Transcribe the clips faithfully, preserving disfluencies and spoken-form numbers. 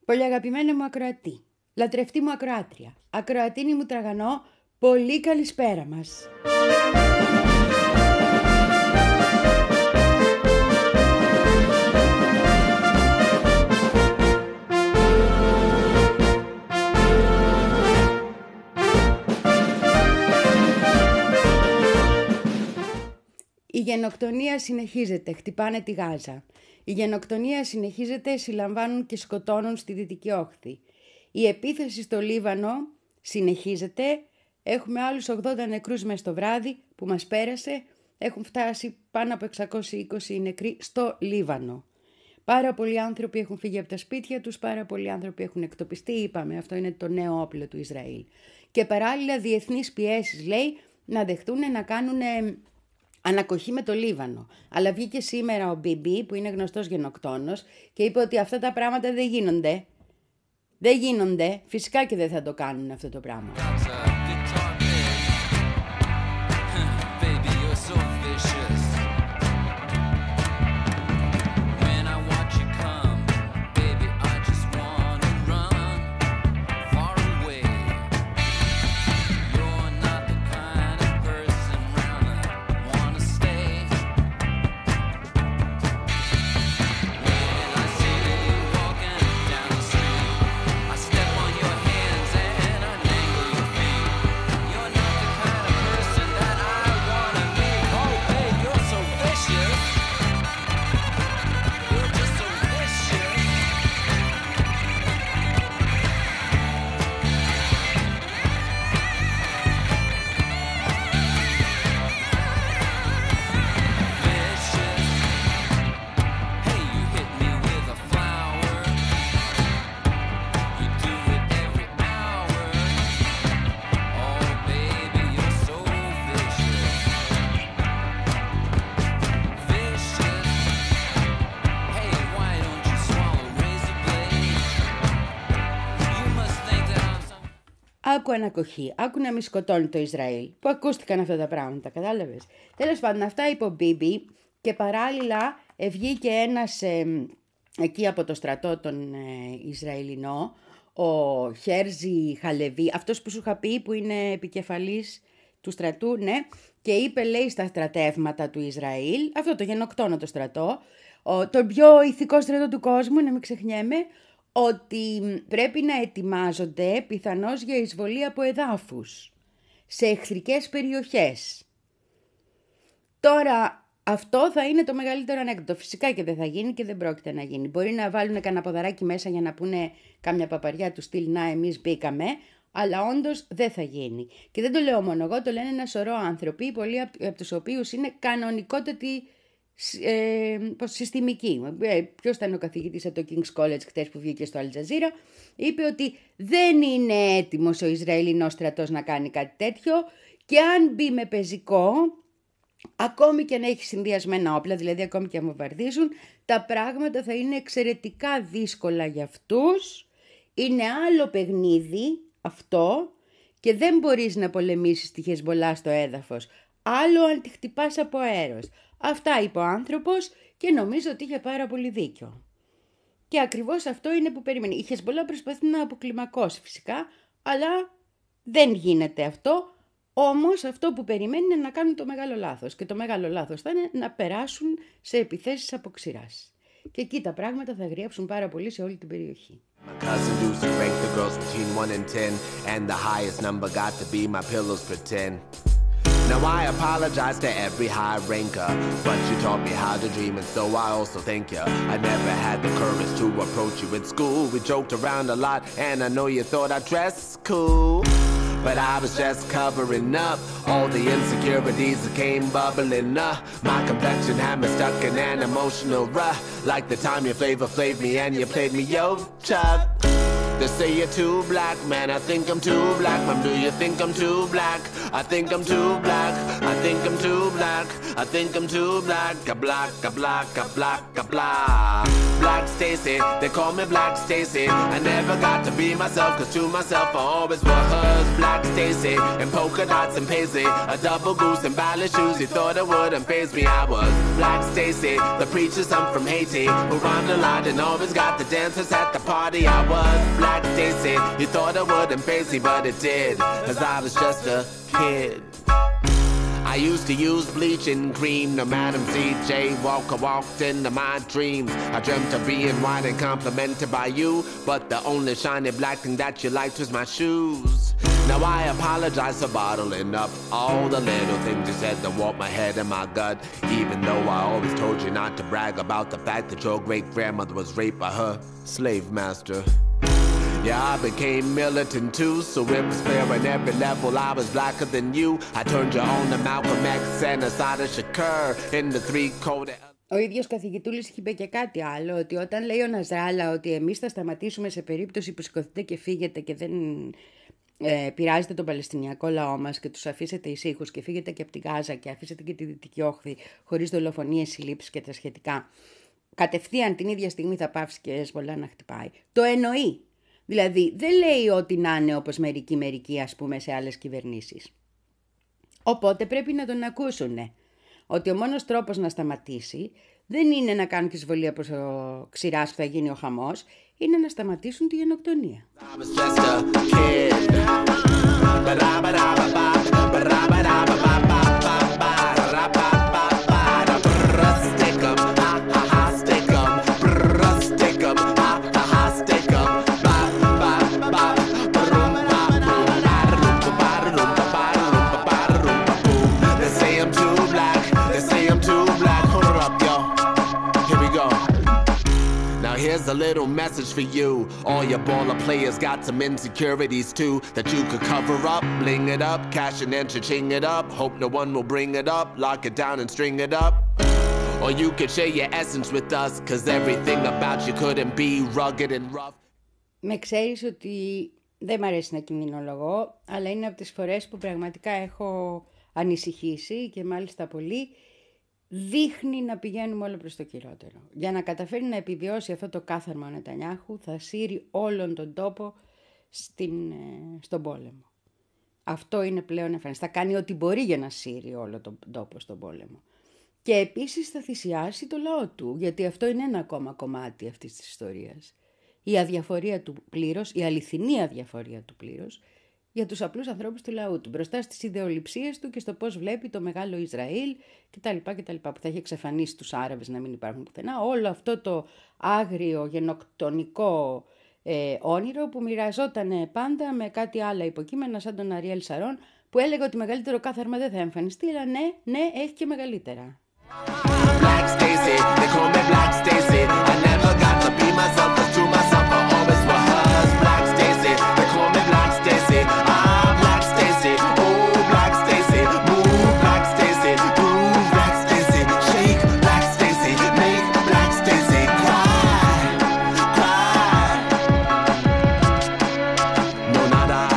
Πολύ αγαπημένη μου ακροατή, λατρευτή μου ακροάτρια, ακροατίνη μου τραγανό, πολύ καλησπέρα μας. Η γενοκτονία συνεχίζεται, χτυπάνε τη Γάζα. Η γενοκτονία συνεχίζεται, συλλαμβάνουν και σκοτώνουν στη Δυτική Όχθη. Η επίθεση στο Λίβανο συνεχίζεται. Έχουμε άλλους ογδόντα νεκρούς μες το βράδυ που μας πέρασε. Έχουν φτάσει πάνω από εξακόσιοι είκοσι νεκροί στο Λίβανο. Πάρα πολλοί άνθρωποι έχουν φύγει από τα σπίτια τους, πάρα πολλοί άνθρωποι έχουν εκτοπιστεί. Είπαμε, αυτό είναι το νέο όπλο του Ισραήλ. Και παράλληλα διεθνείς πιέσεις, λέει, να δεχτούν να κάνουν ανακοχή με το Λίβανο. Αλλά βγήκε σήμερα ο Μπίμπι, που είναι γνωστός γενοκτόνος, και είπε ότι αυτά τα πράγματα δεν γίνονται. Δεν γίνονται. Φυσικά και δεν θα το κάνουν αυτό το πράγμα. Άκου ανακοχή, άκου να μη σκοτώνει το Ισραήλ. Που ακούστηκαν αυτά τα πράγματα, κατάλαβες. Τέλος πάντων, αυτά είπε ο Μπίμπι και παράλληλα βγήκε ένας ε, εκεί από το στρατό τον ε, Ισραηλινό, ο Χέρζι Χαλεβί, αυτός που σου είχα πει που είναι επικεφαλής του στρατού, ναι, και είπε, λέει, στα στρατεύματα του Ισραήλ, αυτό το γενοκτόνο το στρατό, ο, το πιο ηθικό στρατό του κόσμου, να μην ξεχνιέμαι, ότι πρέπει να ετοιμάζονται πιθανώς για εισβολή από εδάφους σε εχθρικές περιοχές. Τώρα αυτό θα είναι το μεγαλύτερο ανέκδοτο. Φυσικά και δεν θα γίνει και δεν πρόκειται να γίνει. Μπορεί να βάλουν κανένα ποδαράκι μέσα για να πούνε κάμια παπαριά του στυλ «να εμείς μπήκαμε», αλλά όντως δεν θα γίνει. Και δεν το λέω μόνο εγώ, το λένε ένα σωρό άνθρωποι, πολλοί από τους οποίους είναι κανονικότατοι Ε, συστημική. Ε, ποιος ήταν ο καθηγητής από το King's College χτες που βγήκε στο Al Jazeera, είπε ότι δεν είναι έτοιμος ο Ισραηλινός στρατός να κάνει κάτι τέτοιο και αν μπει με πεζικό, ακόμη και αν έχει συνδυασμένα όπλα, δηλαδή ακόμη και αν βομβαρδίζουν, τα πράγματα θα είναι εξαιρετικά δύσκολα για αυτούς. Είναι άλλο παιχνίδι αυτό και δεν μπορείς να πολεμήσεις τη Χεσμολά στο έδαφος. Άλλο αν τη χτυπάς από αέρος. Αυτά είπε ο άνθρωπος και νομίζω ότι είχε πάρα πολύ δίκιο. Και ακριβώς αυτό είναι που περιμένει. Η Χεσμολά προσπαθεί να αποκλιμακώσει φυσικά, αλλά δεν γίνεται αυτό. Όμως αυτό που περιμένει είναι να κάνουν το μεγάλο λάθος. Και το μεγάλο λάθος θα είναι να περάσουν σε επιθέσεις από ξηράς. Και εκεί τα πράγματα θα αγριέψουν πάρα πολύ σε όλη την περιοχή. Now I apologize to every high ranker, but you taught me how to dream and so I also thank you. I never had the courage to approach you at school. We joked around a lot and I know you thought I dressed cool, but I was just covering up all the insecurities that came bubbling up. My complexion had me stuck in an emotional rut, like the time you flavor flaved me and you played me yo Chuck. They say you're too black, man, I think I'm too black. Mom, do you think I'm too black? I think I'm too black, I think I'm too black. I think I'm too black, a black, a black, a black, a black. Black Stacy, they call me Black Stacy. I never got to be myself, cause to myself I always was Black Stacy. And polka dots and paisley, a double goose and ballet shoes. You thought it wouldn't faze me, I was Black Stacy. The preacher's son from Haiti, who rhymed a lot and always got the dancers at the party. I was Black Stacy. You thought it wouldn't faze me, but it did, cause I was just a kid. I used to use bleaching cream. No Madam C J Walker walked into my dreams. I dreamt of being white and complimented by you, but the only shiny black thing that you liked was my shoes. Now I apologize for bottling up all the little things you said that warped my head and my gut. Even though I always told you not to brag about the fact that your great-grandmother was raped by her slave master. Yeah, I became militant too, so it was fair on every level. I was blacker than you. I turned you on to Malcolm X and Assata Shakur in the three-code. Ο ίδιος καθηγητούλης είχε πει και κάτι άλλο, ότι όταν λέει ο Ναζράλα ότι εμείς θα σταματήσουμε σε περίπτωση που σηκωθείτε και φύγετε και δεν ε, πειράζετε τον Παλαιστινιακό λαό μας και τους αφήσετε ησύχους και φύγετε και από τη Γάζα και αφήσετε και τη Δυτική Όχθη χωρίς δολοφονίες, συλλήψεις και τα σχετικά, κατευθείαν την ίδια στιγμή θα πάψει και Εσβολά να χτυπάει. Το εννοεί. Δηλαδή δεν λέει ότι να είναι όπως μερικοί μερικοί ας πούμε σε άλλες κυβερνήσεις. Οπότε πρέπει να τον ακούσουνε. Ότι ο μόνος τρόπος να σταματήσει δεν είναι να κάνουν και εισβολή από ο ξηράς που θα γίνει ο χαμός, είναι να σταματήσουν τη γενοκτονία. Here's a little message for you. All your baller players got some insecurities too that you could cover up, bling it up, cash and enter, ching it up. Hope no one will bring it up, lock it down and string it up. Or you could share your essence with us, cause everything about you couldn't be rugged and rough. Με ξέρεις ότι δεν μ' αρέσει να κινδυνολογώ, αλλά είναι από τις φορές που πραγματικά έχω ανησυχήσει και μάλιστα πολύ. Δείχνει να πηγαίνουμε όλο προς το χειρότερο. Για να καταφέρει να επιβιώσει αυτό το κάθαρμα ο Νετανιάχου θα σύρει όλον τον τόπο στην, στον πόλεμο. Αυτό είναι πλέον εμφανές. Θα κάνει ό,τι μπορεί για να σύρει όλο τον τόπο στον πόλεμο. Και επίσης θα θυσιάσει το λαό του, γιατί αυτό είναι ένα ακόμα κομμάτι αυτής της ιστορίας. Η αδιαφορία του πλήρως, η αληθινή αδιαφορία του πλήρως, για τους απλούς ανθρώπους του λαού του, μπροστά στις ιδεολειψίες του και στο πώς βλέπει το μεγάλο Ισραήλ κτλ. κτλ που θα έχει εξαφανίσει τους Άραβες να μην υπάρχουν πουθενά. Όλο αυτό το άγριο γενοκτονικό ε, όνειρο που μοιραζόταν πάντα με κάτι άλλα υποκείμενα σαν τον Αριέλ Σαρών που έλεγε ότι μεγαλύτερο κάθαρμα δεν θα εμφανιστεί, αλλά ναι, ναι, έχει και μεγαλύτερα. Black Stacy, they call me Black Stacy. I never got to be myself, cause to myself I always was Black Stacy. They call me Black Stacy. I'm Black Stacy. Oh, Black Stacy. Move, Black Stacy. Move, Black Stacy. Shake, Black Stacy. Make Black Stacy cry. Cry. No, not I.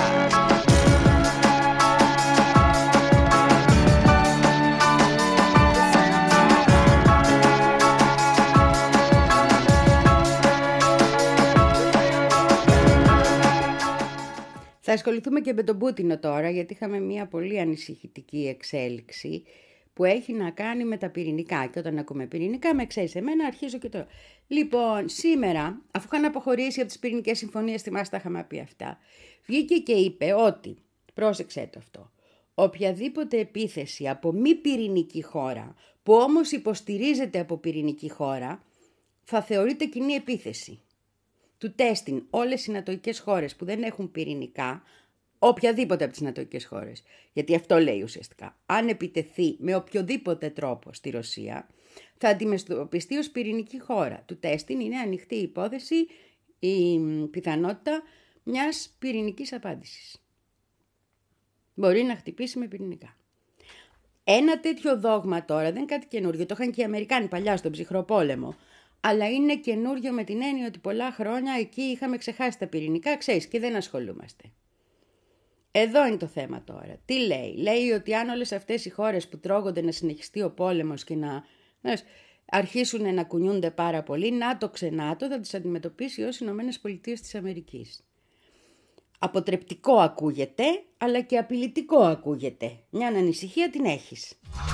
Θα ασχοληθούμε και με τον Πούτινο τώρα, γιατί είχαμε μια πολύ ανησυχητική εξέλιξη που έχει να κάνει με τα πυρηνικά. Και όταν ακούμε πυρηνικά, με ξέρεις εμένα, αρχίζω και τώρα. Λοιπόν, σήμερα, αφού είχαν αποχωρήσει από τις πυρηνικές συμφωνίες, θυμάστε τα είχαμε πει αυτά, βγήκε και είπε ότι, πρόσεξε το αυτό, οποιαδήποτε επίθεση από μη πυρηνική χώρα, που όμως υποστηρίζεται από πυρηνική χώρα, θα θεωρείται κοινή επίθεση. Του τέστην όλες οι νατοικές χώρες που δεν έχουν πυρηνικά, οποιαδήποτε από τις νατοικές χώρες, γιατί αυτό λέει ουσιαστικά, αν επιτεθεί με οποιοδήποτε τρόπο στη Ρωσία, θα αντιμετωπιστεί ως πυρηνική χώρα. Του τέστην είναι ανοιχτή η υπόθεση, η πιθανότητα μιας πυρηνικής απάντησης. Μπορεί να χτυπήσει με πυρηνικά. Ένα τέτοιο δόγμα τώρα δεν είναι κάτι καινούργιο, το είχαν και οι Αμερικάνοι παλιά στον ψυχρό πόλεμο. αλλά είναι καινούριο με την έννοια ότι πολλά χρόνια εκεί είχαμε ξεχάσει τα πυρηνικά, ξέρεις, και δεν ασχολούμαστε. Εδώ είναι το θέμα τώρα. Τι λέει? Λέει ότι αν όλες αυτές οι χώρες που τρώγονται να συνεχιστεί ο πόλεμος και να αρχίσουν να κουνιούνται πάρα πολύ, ΝΑΤΟ ξενάτο θα τις αντιμετωπίσει ως Ηνωμένες Πολιτείες της Αμερικής. Αποτρεπτικό ακούγεται, αλλά και απειλητικό ακούγεται. Μια ανησυχία την έχεις.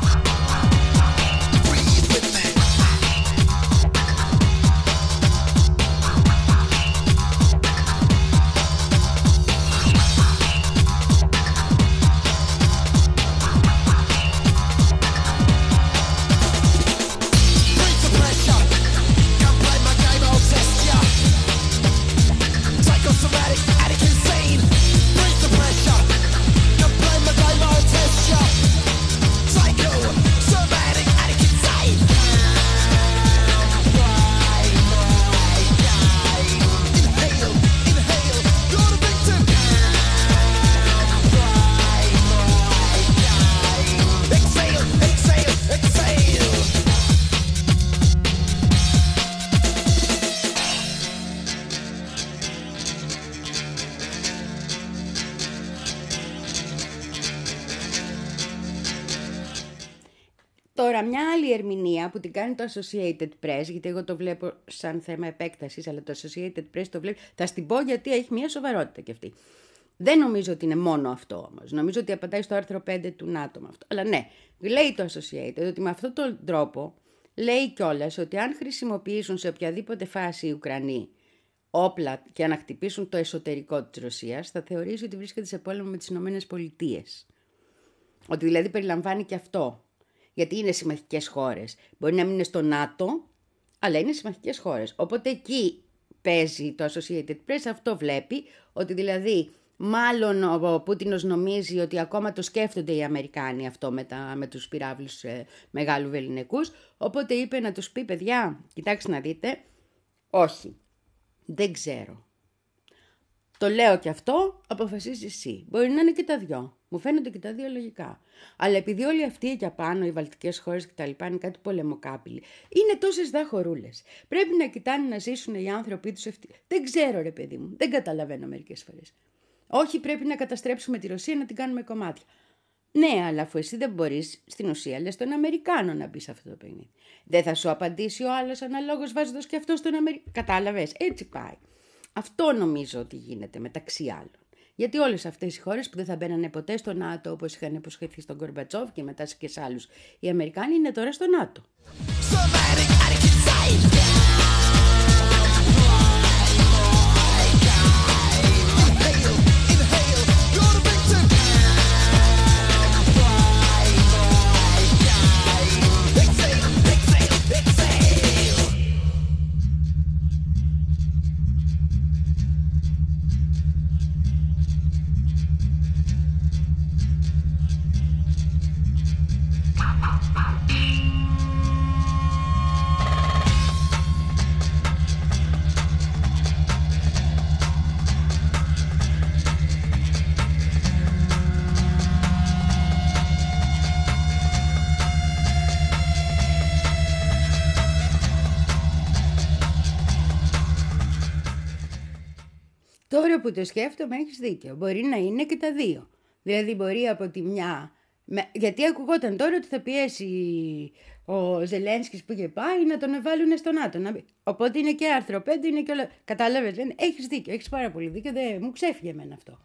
Τώρα μια άλλη ερμηνεία που την κάνει το Associated Press, γιατί εγώ το βλέπω σαν θέμα επέκτασης, αλλά το Associated Press το βλέπει, θα στην πω γιατί έχει μια σοβαρότητα κι αυτή. Δεν νομίζω ότι είναι μόνο αυτό όμως. Νομίζω ότι απαντάει στο άρθρο πέντε του ΝΑΤΟ με αυτό. Αλλά ναι, λέει το Associated ότι με αυτόν τον τρόπο λέει κιόλας ότι αν χρησιμοποιήσουν σε οποιαδήποτε φάση οι Ουκρανοί όπλα και να χτυπήσουν το εσωτερικό της Ρωσίας, θα θεωρήσει ότι βρίσκεται σε πόλεμο με τις Ηνωμένες Πολιτείες. Ότι δηλαδή περιλαμβάνει και αυτό. Γιατί είναι συμμαχικές χώρες. Μπορεί να μην είναι στο ΝΑΤΟ, αλλά είναι συμμαχικές χώρες. Οπότε εκεί παίζει το Associated Press, αυτό βλέπει, ότι δηλαδή μάλλον ο Πούτινος νομίζει ότι ακόμα το σκέφτονται οι Αμερικάνοι αυτό με, τα, με τους πυράβλους ε, μεγάλου βεληνικούς. Οπότε είπε να τους πει, παιδιά, κοιτάξτε να δείτε, όχι, δεν ξέρω. Το λέω και αυτό, αποφασίζει εσύ. Μπορεί να είναι και τα δυο. Μου φαίνονται και τα δύο λογικά. Αλλά επειδή όλοι αυτοί εκεί απάνω, οι βαλτικές χώρες κτλ. Είναι κάτι πολεμοκάπηλοι, είναι τόσες δαχορούλες. Πρέπει να κοιτάνε να ζήσουν οι άνθρωποι τους ευτυχ... Δεν ξέρω, ρε παιδί μου, δεν καταλαβαίνω μερικές φορές. Όχι, πρέπει να καταστρέψουμε τη Ρωσία, να την κάνουμε κομμάτια. Ναι, αλλά αφού εσύ δεν μπορείς, στην ουσία λες τον Αμερικάνο να μπει σε αυτό το παιχνίδι. Δεν θα σου απαντήσει ο άλλος αναλόγως βάζοντας και αυτό στον Αμερικάνο. Κατάλαβες, έτσι πάει. Αυτό νομίζω ότι γίνεται μεταξύ άλλων. Γιατί όλες αυτές οι χώρες που δεν θα μπαίνανε ποτέ στο ΝΑΤΟ, όπως είχαν υποσχεθεί στον Γκορμπατσόφ και μετά και σε άλλους οι Αμερικάνοι, είναι τώρα στο ΝΑΤΟ. Τώρα που το σκέφτομαι έχεις δίκιο. Μπορεί να είναι και τα δύο. Δηλαδή μπορεί από τη μια... Γιατί ακουγόταν τώρα ότι θα πιέσει ο Ζελένσκις που είχε πάει να τον βάλουν στο ΝΑΤΟ. Οπότε είναι και άρθρο πέντε, είναι και όλα... Κατάλαβες, έχεις δίκιο, έχεις πάρα πολύ δίκιο. Δεν... Μου ξέφυγε εμένα αυτό.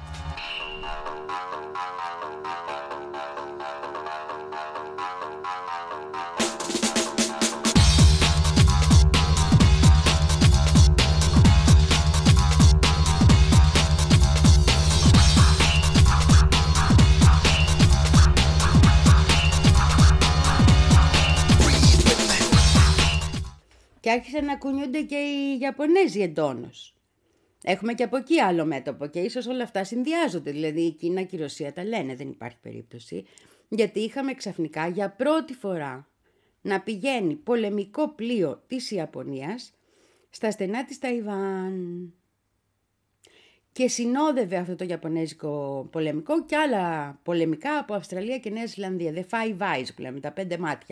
Και άρχισαν να κουνιούνται και οι Ιαπωνέζοι εντόνως. Έχουμε και από εκεί άλλο μέτωπο και ίσως όλα αυτά συνδυάζονται. Δηλαδή η Κίνα και η Ρωσία τα λένε, δεν υπάρχει περίπτωση. Γιατί είχαμε ξαφνικά για πρώτη φορά να πηγαίνει πολεμικό πλοίο της Ιαπωνίας στα στενά της Ταϊβάν. Και συνόδευε αυτό το Ιαπωνέζικο πολεμικό και άλλα πολεμικά από Αυστραλία και Νέα Ζηλανδία. The Five Eyes που λέμε, τα πέντε μάτια.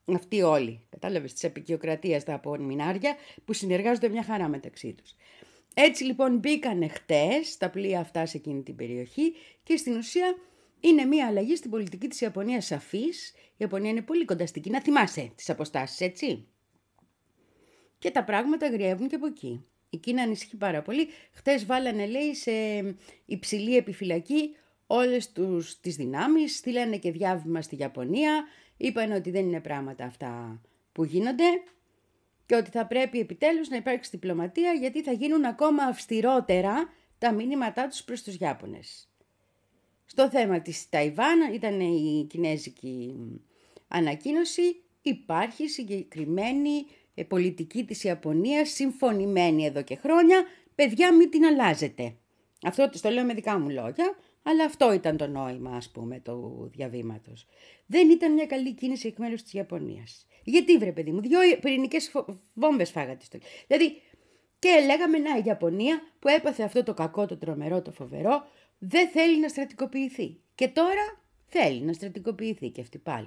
Αυτοί όλοι, κατάλαβες, της αποικιοκρατίας τα απομεινάρια που συνεργάζονται μια χαρά μεταξύ τους. Έτσι λοιπόν μπήκανε χτες τα πλοία αυτά σε εκείνη την περιοχή και στην ουσία είναι μια αλλαγή στην πολιτική της Ιαπωνίας σαφής. Η Ιαπωνία είναι πολύ κοντά στην Κίνα, θυμάσαι τις αποστάσεις, έτσι. Και τα πράγματα γριεύουν και από εκεί. Η Κίνα ανησυχεί πάρα πολύ. Χτες βάλανε, λέει, σε υψηλή επιφυλακή όλες τους τις δυνάμεις, στείλανε και διάβημα στη Ιαπωνία, είπαν ότι δεν είναι πράγματα αυτά που γίνονται και ότι θα πρέπει επιτέλους να υπάρξει διπλωματία, γιατί θα γίνουν ακόμα αυστηρότερα τα μηνύματά τους προς τους Ιάπωνες. Στο θέμα της Ταϊβάν ήταν η κινέζικη ανακοίνωση, υπάρχει συγκεκριμένη πολιτική της Ιαπωνίας, συμφωνημένη εδώ και χρόνια, παιδιά μην την αλλάζετε. Αυτό το λέω με δικά μου λόγια, αλλά αυτό ήταν το νόημα, ας πούμε, του διαβήματος. Δεν ήταν μια καλή κίνηση εκ μέρους της Ιαπωνίας. Γιατί βρε παιδί μου, δυο πυρηνικές βόμβες φάγατε στο... Δηλαδή, και λέγαμε να η Ιαπωνία που έπαθε αυτό το κακό, το τρομερό, το φοβερό, δεν θέλει να στρατικοποιηθεί. Και τώρα θέλει να στρατικοποιηθεί και αυτή πάλι.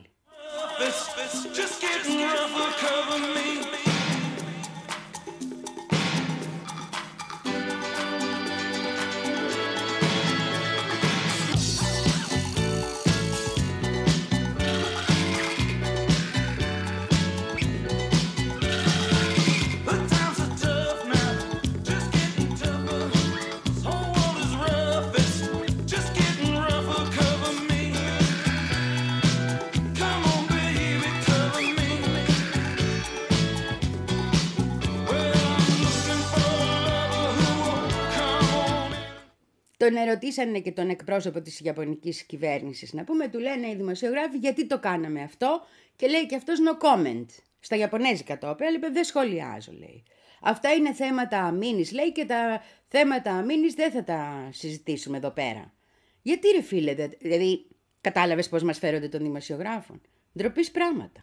Τον ερωτήσανε και τον εκπρόσωπο της Ιαπωνικής κυβέρνησης, να πούμε, του λένε οι δημοσιογράφοι γιατί το κάναμε αυτό και λέει και αυτός no comment. Στα Ιαπωνέζικα το είπε, είπε δεν σχολιάζω, λέει. Αυτά είναι θέματα αμήνης, λέει, και τα θέματα αμήνης δεν θα τα συζητήσουμε εδώ πέρα. Γιατί ρε φίλε, δηλαδή κατάλαβες πώς μας φέρονται των δημοσιογράφων. Ντροπής πράγματα.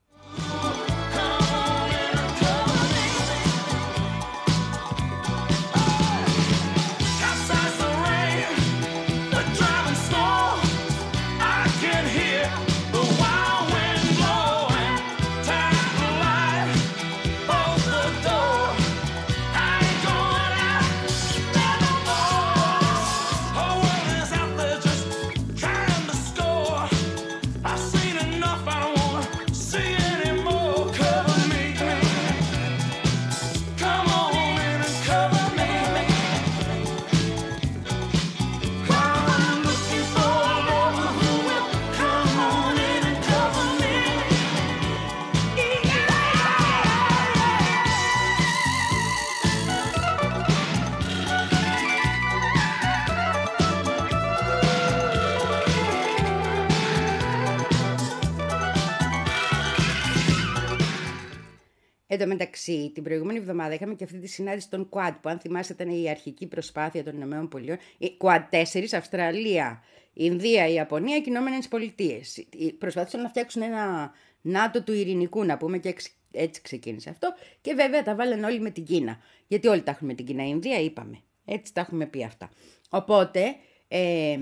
Εν τω μεταξύ, την προηγούμενη εβδομάδα είχαμε και αυτή τη συνάντηση των Quad, που αν θυμάστε ήταν η αρχική προσπάθεια των ΗΠΑ. Quad τέσσερα, Αυστραλία, Ινδία, Ιαπωνία και Ηνωμένες Πολιτείες. Προσπάθησαν να φτιάξουν ένα ΝΑΤΟ του ειρηνικού, να πούμε, και έτσι ξεκίνησε αυτό. Και βέβαια τα βάλανε όλοι με την Κίνα. Γιατί όλοι τα έχουν με την Κίνα. Η Ινδία είπαμε. Έτσι τα έχουμε πει αυτά. Οπότε, ε,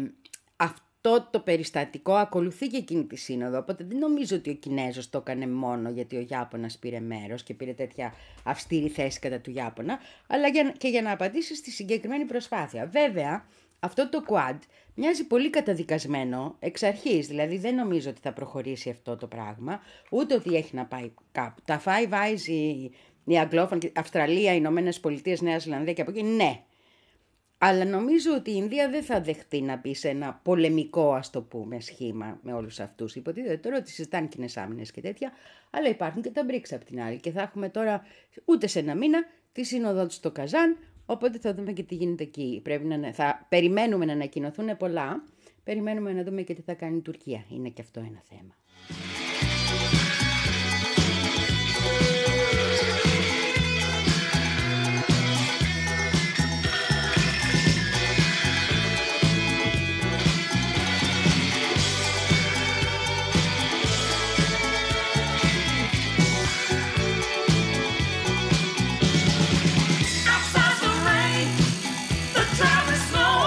αυτό το περιστατικό ακολουθεί και εκείνη τη σύνοδο, οπότε δεν νομίζω ότι ο Κινέζος το έκανε μόνο γιατί ο Ιάπωνας πήρε μέρος και πήρε τέτοια αυστηρή θέση κατά του Ιάπωνα, αλλά και για να απαντήσει στη συγκεκριμένη προσπάθεια. Βέβαια, αυτό το Quad μοιάζει πολύ καταδικασμένο εξ αρχής, δηλαδή δεν νομίζω ότι θα προχωρήσει αυτό το πράγμα, ούτε ότι έχει να πάει κάπου. Τα Five Eyes, η, η Αγγλόφωνη, Αυστραλία, οι Ηνωμένες Πολιτείες, Νέα Ζηλανδία και από εκεί, ναι. Αλλά νομίζω ότι η Ινδία δεν θα δεχτεί να μπει σε ένα πολεμικό, ας το πούμε, σχήμα με όλους αυτούς. Υποτίθεται τώρα ότι συζητάνε κοινές άμυνες και τέτοια, αλλά υπάρχουν και τα μπρίξ απ' την άλλη. Και θα έχουμε τώρα ούτε σε ένα μήνα τη σύνοδο του στο Καζάν, οπότε θα δούμε και τι γίνεται εκεί. Πρέπει να, θα περιμένουμε να ανακοινωθούν πολλά, περιμένουμε να δούμε και τι θα κάνει η Τουρκία. Είναι και αυτό ένα θέμα.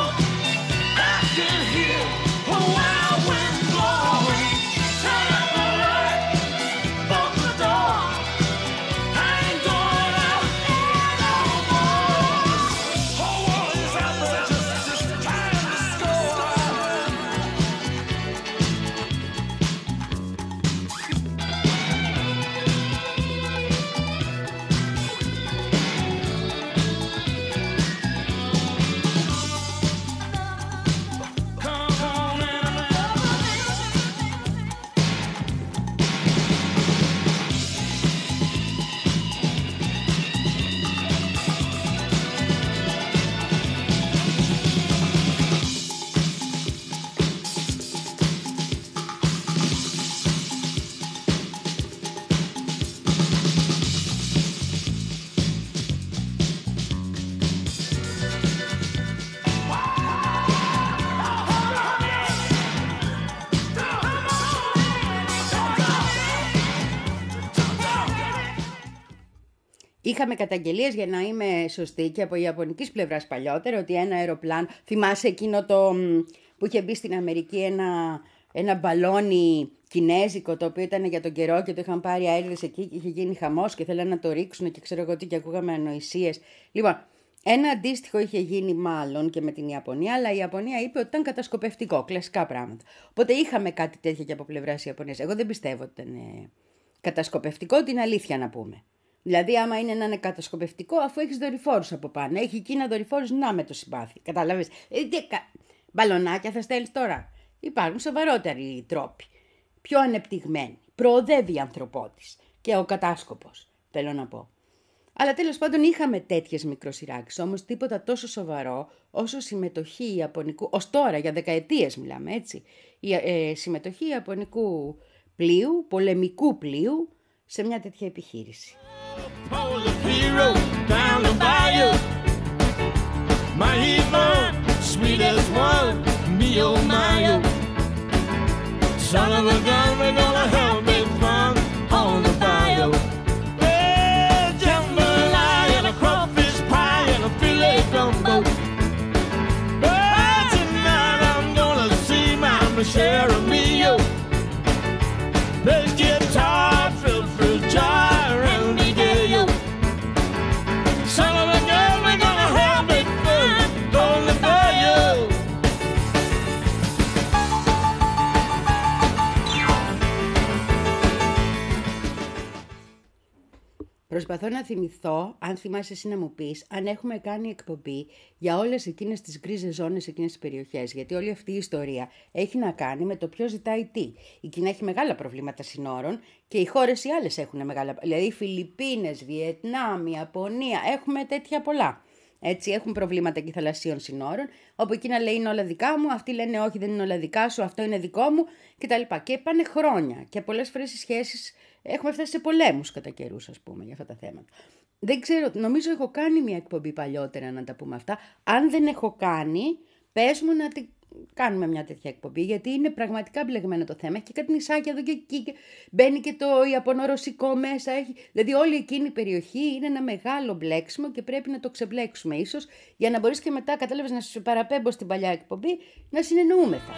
Turn up the Είχαμε καταγγελίες, για να είμαι σωστή, και από ιαπωνικής πλευράς παλιότερα, ότι ένα αεροπλάνο, θυμάσαι εκείνο το που είχε μπει στην Αμερική ένα, ένα μπαλόνι κινέζικο, το οποίο ήταν για τον καιρό και το είχαν πάρει αέριδες εκεί και είχε γίνει χαμός και θέλανε να το ρίξουν και ξέρω εγώ τι, και ακούγαμε ανοησίες. Λοιπόν, ένα αντίστοιχο είχε γίνει μάλλον και με την Ιαπωνία, αλλά η Ιαπωνία είπε ότι ήταν κατασκοπευτικό, κλασικά πράγματα. Οπότε είχαμε κάτι τέτοιο και από πλευράς Ιαπωνίας. Εγώ δεν πιστεύω ότι ήταν ε, κατασκοπευτικό, την αλήθεια να πούμε. Δηλαδή, άμα είναι να είναι κατασκοπευτικό, αφού έχεις δορυφόρους από πάνω, έχει Κίνα δορυφόρους, να με το συμπάθει. Κατάλαβες. Ε, κα... Μπαλονάκια θα στέλνεις τώρα. Υπάρχουν σοβαρότεροι τρόποι. Πιο ανεπτυγμένοι. Προοδεύει η ανθρωπότης και ο κατάσκοπος, θέλω να πω. Αλλά τέλος πάντων είχαμε τέτοιες μικροσειράξεις, όμως τίποτα τόσο σοβαρό όσο συμμετοχή Ιαπωνικού, ως τώρα για δεκαετίες μιλάμε έτσι, η ε, συμμετοχή Ιαπωνικού πλοίου, πολεμικού πλοίου, σε μια τέτοια επιχείρηση. Share a meal. Let's get tired, filled with joy and regale. Son of a gun, we're gonna have it fun on the bayou. Προσπαθώ να θυμηθώ, αν θυμάσαι εσύ να μου πεις, αν έχουμε κάνει εκπομπή για όλες εκείνες τις γκρίζες ζώνες, εκείνες τις περιοχές. Γιατί όλη αυτή η ιστορία έχει να κάνει με το ποιος ζητάει τι. Η Κίνα έχει μεγάλα προβλήματα συνόρων και οι χώρες οι άλλες έχουν μεγάλα. Δηλαδή Φιλιππίνες, Βιετνάμ, Ιαπωνία, έχουμε τέτοια πολλά. Έτσι, έχουν προβλήματα και θαλασσίων συνόρων, όπου η Κίνα λέει είναι όλα δικά μου, αυτοί λένε όχι, δεν είναι όλα δικά σου, αυτό είναι δικό μου κτλ. Και πάνε χρόνια και πολλές φορές οι σχέσεις. Έχουμε φτάσει σε πολέμους κατά καιρούς, ας πούμε, για αυτά τα θέματα. Δεν ξέρω, νομίζω έχω κάνει μια εκπομπή παλιότερα να τα πούμε αυτά. Αν δεν έχω κάνει, πες μου να τη κάνουμε μια τέτοια εκπομπή, γιατί είναι πραγματικά μπλεγμένο το θέμα. Έχει και κάτι νησάκια εδώ και εκεί, και μπαίνει και το Ιαπωνορωσικό μέσα. Έχει... Δηλαδή όλη εκείνη η περιοχή είναι ένα μεγάλο μπλέξιμο και πρέπει να το ξεμπλέξουμε ίσως, για να μπορείς και μετά, κατάλαβες, να σου παραπέμπω στην παλιά εκπομπή, να συνεννοούμεθα.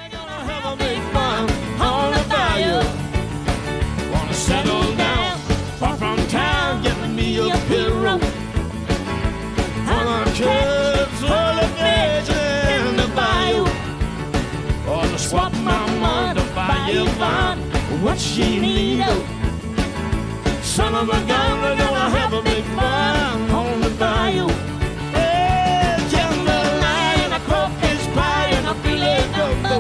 Settle down, far from town, get me a pillow. On a trip, full of fish in the bayou. Or to swap my mother by Yvonne, what she need. Son of a gun, we're gonna have a big fun on the bayou. Hey, jambalaya and a crawfish pie and a filet gumbo.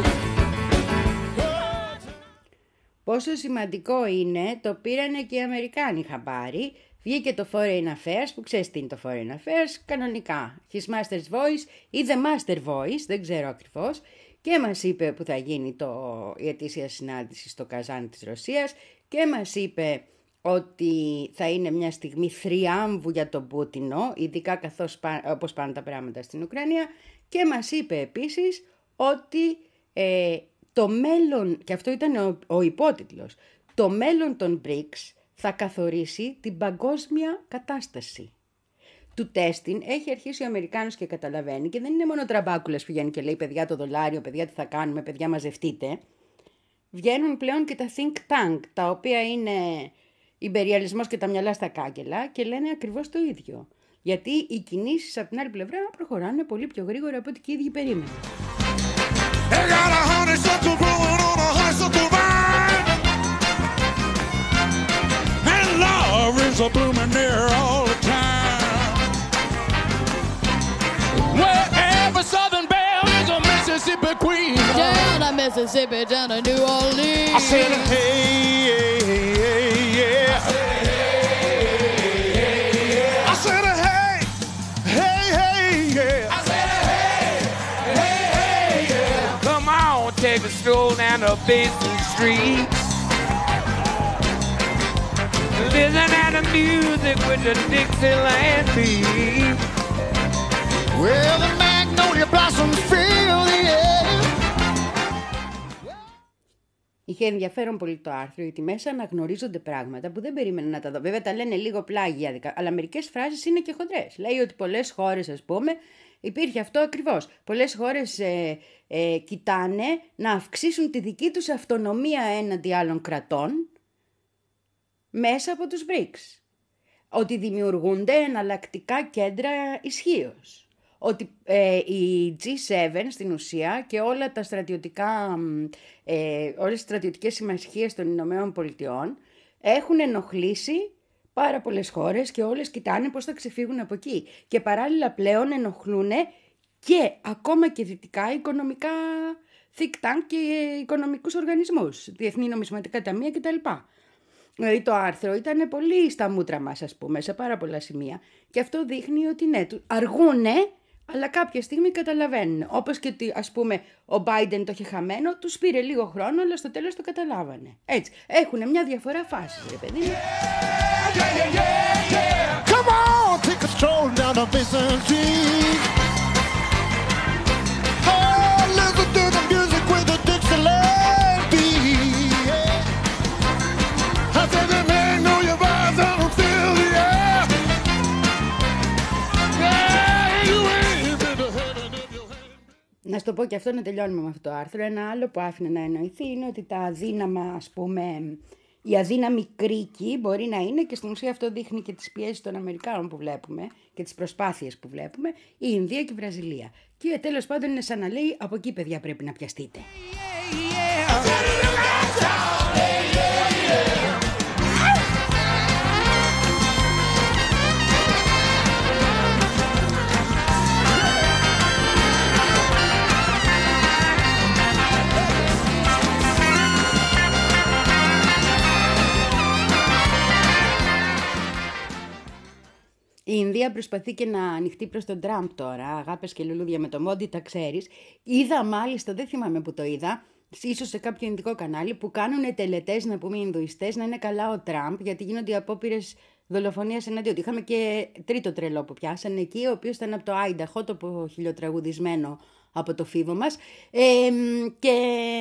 Πόσο σημαντικό είναι, το πήρανε και οι Αμερικάνοι χαμπάρι. Βγήκε το Foreign Affairs, που ξέρεις τι είναι το Foreign Affairs, κανονικά. His Master's Voice ή The Master Voice, δεν ξέρω ακριβώς. Και μας είπε που θα γίνει το, η ετήσια συνάντηση στο Καζάν της Ρωσίας. Και μας είπε ότι θα είναι μια στιγμή θριάμβου για τον Πούτινο, ειδικά καθώς όπως πάνε τα πράγματα στην Ουκρανία. Και μας είπε επίσης ότι... Ε, το μέλλον, και αυτό ήταν ο, ο υπότιτλος, το μέλλον των μπρικς θα καθορίσει την παγκόσμια κατάσταση. Του τέστην έχει αρχίσει ο Αμερικάνος και καταλαβαίνει, και δεν είναι μόνο τραμπάκουλας που πηγαίνει και λέει παιδιά το δολάριο, παιδιά τι θα κάνουμε, παιδιά μαζευτείτε. Βγαίνουν πλέον και τα think tank, τα οποία είναι ιμπεριαλισμός και τα μυαλά στα κάγκελα, και λένε ακριβώς το ίδιο. Γιατί οι κινήσεις από την άλλη πλευρά προχωράνε πολύ πιο γρήγορα από ό,τι και οι ίδιοι περίμεναν. They got a honeysuckle growing on a honeysuckle vine, and love is a blooming there all the time. Wherever Southern Belle is a Mississippi queen, down to Mississippi, down to New Orleans. I said hey, hey, hey, yeah. I said hey, hey, hey, yeah. I said hey, hey, hey, yeah. I said hey, hey, hey, yeah. Come on, take a stroll down the Basin Street. Listen to the music with the Dixieland beat. Well, the magnolia blossoms fill the air. Είχε ενδιαφέρον πολύ το άρθρο, γιατί μέσα αναγνωρίζονται πράγματα που δεν περίμενα να τα δω. Βέβαια τα λένε λίγο πλάγια, αλλά μερικές φράσεις είναι και χοντρές. Λέει ότι πολλές χώρες, ας πούμε, υπήρχε αυτό ακριβώς. Πολλές χώρες ε, ε, κοιτάνε να αυξήσουν τη δική τους αυτονομία έναντι άλλων κρατών μέσα από τους μπρικς. Ότι δημιουργούνται εναλλακτικά κέντρα ισχύως. Ότι ε, η τζι επτά στην ουσία και όλα τα στρατιωτικά, ε, όλες τις στρατιωτικές συμμαχίες των Ηνωμένων Πολιτειών έχουν ενοχλήσει πάρα πολλές χώρες και όλες κοιτάνε πώς θα ξεφύγουν από εκεί. Και παράλληλα πλέον ενοχλούν και ακόμα και δυτικά οικονομικά think tank και οικονομικούς οργανισμούς, Διεθνή Νομισματικά Ταμεία κτλ. Δηλαδή το άρθρο ήταν πολύ στα μούτρα μας, ας πούμε, σε πάρα πολλά σημεία. Και αυτό δείχνει ότι ναι, αργούνε, αλλά κάποια στιγμή καταλαβαίνουν. Όπως και ότι, ας πούμε, ο Biden το είχε χαμένο, τους πήρε λίγο χρόνο, αλλά στο τέλος το καταλάβανε. Έτσι, έχουν μια διαφορά φάσης, ρε παιδί. Yeah, yeah, yeah, yeah. Come on, take a stroll down the Mason Street. Oh, listen to the music with the Dixieland beat. Yeah. I said, the man know your vibes, I don't feel the air. Yeah, you ain't been to heaven if you ain't. Να σου το πω και αυτό, να τελειώνουμε με αυτό το άρθρο. Ένα άλλο που άφηνε να εννοηθεί είναι ότι τα αδύναμα, ας πούμε, η αδύναμη κρίκη μπορεί να είναι, και στην ουσία αυτό δείχνει και τις πιέσεις των Αμερικάνων που βλέπουμε και τις προσπάθειες που βλέπουμε, η Ινδία και η Βραζιλία. Και τέλος πάντων είναι σαν να λέει, από εκεί παιδιά πρέπει να πιαστείτε. Yeah, yeah. Η Ινδία προσπαθεί και να ανοιχτεί προς τον Τραμπ τώρα, αγάπες και λουλούδια με το Μόντι, τα ξέρεις. Είδα μάλιστα, δεν θυμάμαι που το είδα, ίσως σε κάποιο ινδικό κανάλι, που κάνουν τελετές, να πούμε, Ινδουιστές, να είναι καλά ο Τραμπ, γιατί γίνονται οι απόπειρες δολοφονίας εναντίον. Είχαμε και τρίτο τρελό που πιάσανε εκεί, ο οποίος ήταν από το Άινταχο, το χιλιοτραγουδισμένο από το φίβο μας. Ε, και...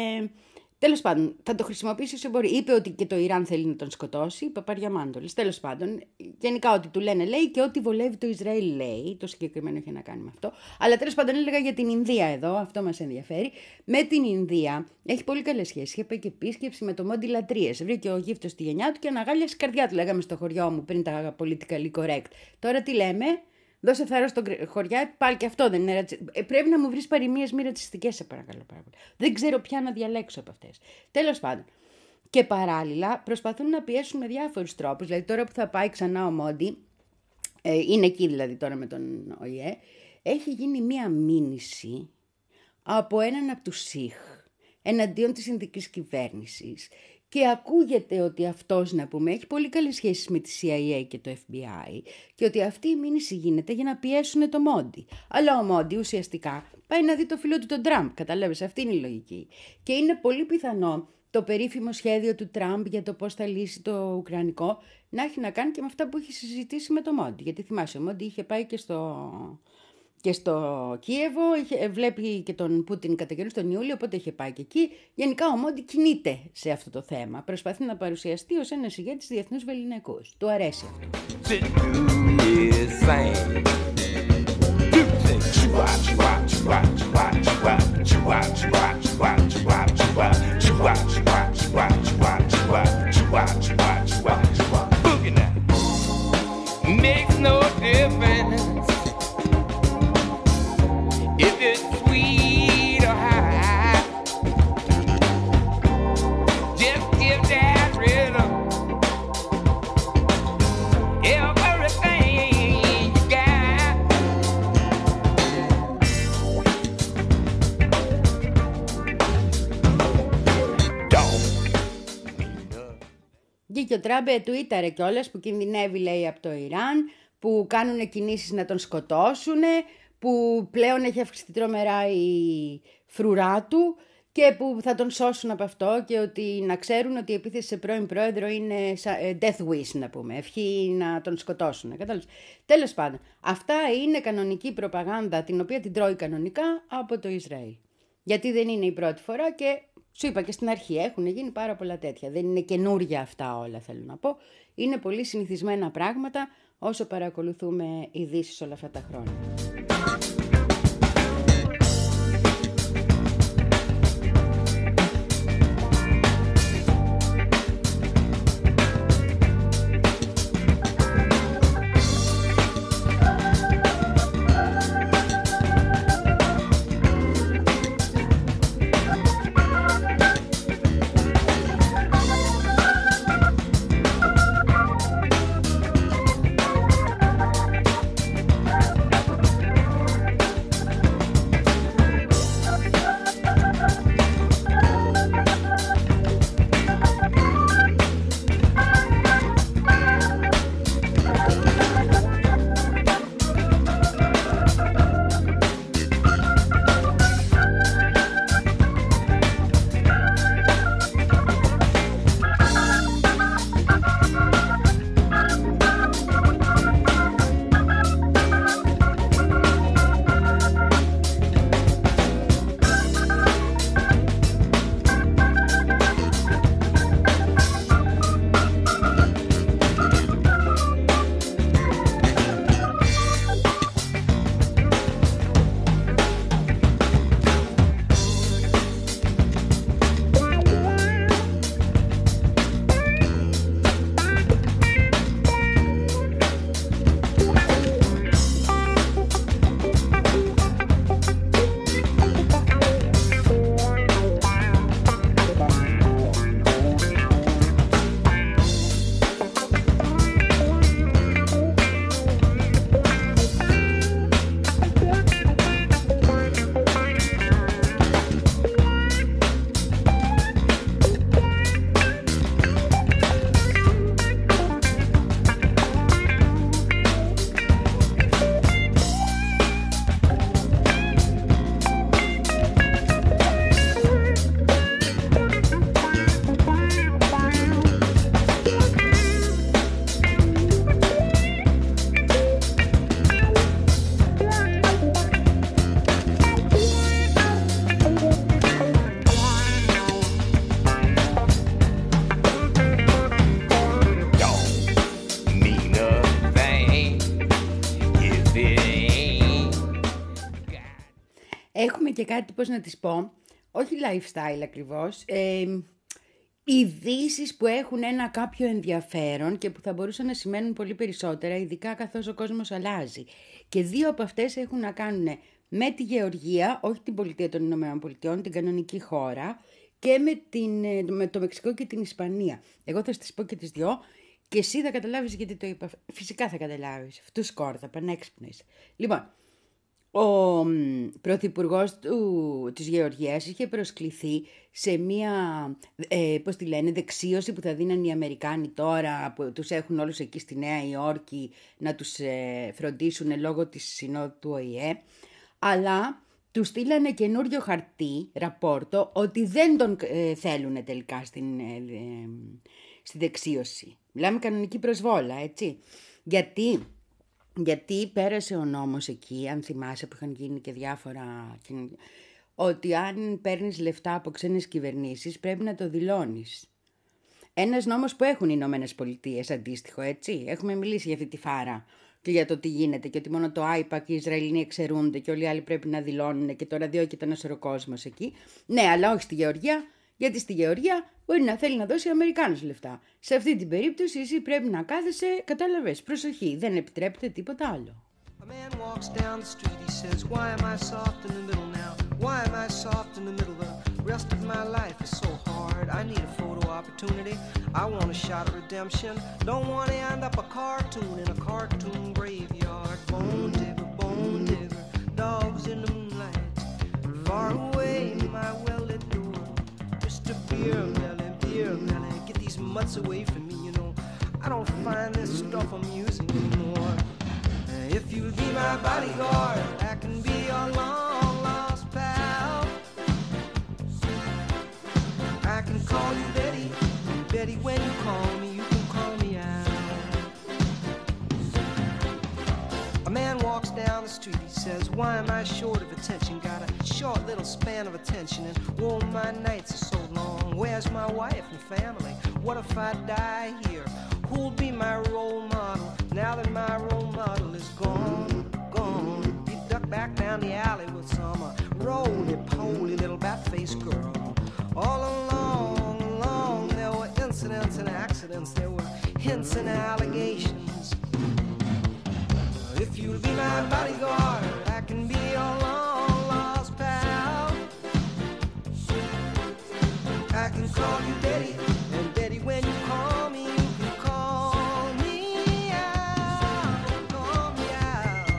Τέλος πάντων, θα το χρησιμοποιήσει όσο μπορεί. Είπε ότι και το Ιράν θέλει να τον σκοτώσει, παπάρια μάντολες. Τέλος πάντων, γενικά ό,τι του λένε λέει και ό,τι βολεύει το Ισραήλ λέει. Το συγκεκριμένο έχει να κάνει με αυτό. Αλλά τέλος πάντων, έλεγα για την Ινδία εδώ, αυτό μας ενδιαφέρει. Με την Ινδία έχει πολύ καλές σχέσεις. Είχε πάει και επίσκεψη με το Μόντι λατρείες. Βρήκε ο γύφτος στη γενιά του και αναγάλιασε η καρδιά του, λέγαμε στο χωριό μου πριν τα politically correct. Τώρα τι λέμε? Δώσε θάρρος στον χωριά, πάλι και αυτό δεν είναι ρατσιστικό. Ε, πρέπει να μου βρεις παροιμίες μη ρατσιστικές, σε παρακαλώ πάρα πολύ. Δεν ξέρω ποια να διαλέξω από αυτές. Τέλος πάντων. Και παράλληλα προσπαθούν να πιέσουν με διάφορους τρόπους. Δηλαδή τώρα που θα πάει ξανά ο Μόντι, ε, είναι εκεί δηλαδή τώρα με τον ΟΗΕ, έχει γίνει μία μήνυση από έναν από τους ΣΥΧ εναντίον της Ινδικής κυβέρνησης. Και ακούγεται ότι αυτός, να πούμε, έχει πολύ καλές σχέσεις με τη σι άι έι και το εφ μπι άι και ότι αυτή η μήνυση γίνεται για να πιέσουν το Μόντι. Αλλά ο Μόντι ουσιαστικά πάει να δει το φίλο του τον Τραμπ, καταλάβεις, αυτή είναι η λογική. Και είναι πολύ πιθανό το περίφημο σχέδιο του Τραμπ για το πώς θα λύσει το Ουκρανικό να έχει να κάνει και με αυτά που έχει συζητήσει με το Μόντι. Γιατί θυμάσαι, ο Μόντι είχε πάει και στο... Και στο Κίεβο, είχε, βλέπει και τον Πούτιν κατά καιρούς τον Ιούλιο, οπότε είχε πάει και εκεί. Γενικά ο Μόντι κινείται σε αυτό το θέμα. Προσπαθεί να παρουσιαστεί ως ένας ηγέτης διεθνούς βεληνικούς. Του αρέσει αυτό. If it's sweet or high, just give that rhythm everything you got. Don't. Και ο Τραμπ τουίταρε κιόλας που κινδυνεύει, λέει, από το Ιράν, που κάνουν κινήσεις να τον σκοτώσουν, που πλέον έχει αυξηθεί τρομερά η φρουρά του και που θα τον σώσουν από αυτό και ότι να ξέρουν ότι η επίθεση σε πρώην πρόεδρο είναι death wish, να πούμε, ευχή να τον σκοτώσουν. Κατάλαβες. Τέλος πάντων, αυτά είναι κανονική προπαγάνδα, την οποία την τρώει κανονικά από το Ισραήλ. Γιατί δεν είναι η πρώτη φορά και Σου είπα και στην αρχή, έχουν γίνει πάρα πολλά τέτοια. Δεν είναι καινούρια αυτά όλα, θέλω να πω. Είναι πολύ συνηθισμένα πράγματα όσο παρακολουθούμε ειδήσεις όλα αυτά τα χρόνια. Έχουμε και κάτι, πώς να τις πω, όχι lifestyle ακριβώς, ε, ειδήσεις που έχουν ένα κάποιο ενδιαφέρον και που θα μπορούσαν να σημαίνουν πολύ περισσότερα, ειδικά καθώς ο κόσμος αλλάζει. Και δύο από αυτές έχουν να κάνουν με τη Γεωργία, όχι την πολιτεία των Ηνωμένων Πολιτειών, την κανονική χώρα, και με, την, με το Μεξικό και την Ισπανία. Εγώ θα στις πω και τις δυο και εσύ θα καταλάβεις γιατί το είπα. Φυσικά θα καταλάβεις. Αυτού σκόρδα, πανέξυπνες. Λοιπόν, ο πρωθυπουργός του, της Γεωργίας είχε προσκληθεί σε μία, ε, πώς τη λένε, δεξίωση που θα δίναν οι Αμερικάνοι τώρα, που τους έχουν όλους εκεί στη Νέα Υόρκη, να τους ε, φροντίσουν λόγω της συνόδου του Ο Η Ε, αλλά του στείλανε καινούριο χαρτί, ραπόρτο, ότι δεν τον ε, θέλουν τελικά στην, ε, ε, στη δεξίωση. Μιλάμε κανονική προσβόλα, έτσι. Γιατί... Γιατί πέρασε ο νόμος εκεί, αν θυμάσαι, που είχαν γίνει και διάφορα, ότι αν παίρνεις λεφτά από ξένες κυβερνήσεις πρέπει να το δηλώνεις. Ένας νόμος που έχουν οι Ηνωμένες Πολιτείες αντίστοιχο, έτσι. Έχουμε μιλήσει για αυτή τη φάρα και για το τι γίνεται και ότι μόνο το άιπακ και οι Ισραηλινοί εξαιρούνται και όλοι οι άλλοι πρέπει να δηλώνουν και το ραδιόκειται ένα σωρό κόσμος εκεί. Ναι, αλλά όχι στη Γεωργία, γιατί στη Γεωργία μπορεί να θέλει να δώσει Αμερικάνους λεφτά. Σε αυτή την περίπτωση εσύ πρέπει να κάθεσαι, κατάλαβες, προσοχή, δεν επιτρέπεται τίποτα άλλο. A man walks down the street, he says, why am I soft in the middle now? Why am I soft in the middle? The rest of my life is so hard. I need a photo opportunity. I want a shot of redemption. Don't want to end up a cartoon in a cartoon graveyard. Bone digger, bone digger, dogs in the moonlight. Far away, my well-lit door. Mister Beer Melly, Beer Melly, get these mutts away from me, you know. I don't find this stuff amusing anymore. If you'll be my bodyguard, I can be your long-lost pal. I can call you Betty, Betty, when you call me, you can call me out. A man walks down the street. street, he says, why am I short of attention? Got a short little span of attention, and whoa, my nights are so long. Where's my wife and family? What if I die here? Who'll be my role model now that my role model is gone, gone? He ducked back down the alley with some uh, roly-poly little bat-faced girl. All along, along, there were incidents and accidents, there were hints and allegations. If you'll be my bodyguard, I can be your long-lost pal. I can call you Daddy, and Daddy, when you call me, you can call me out, call me out.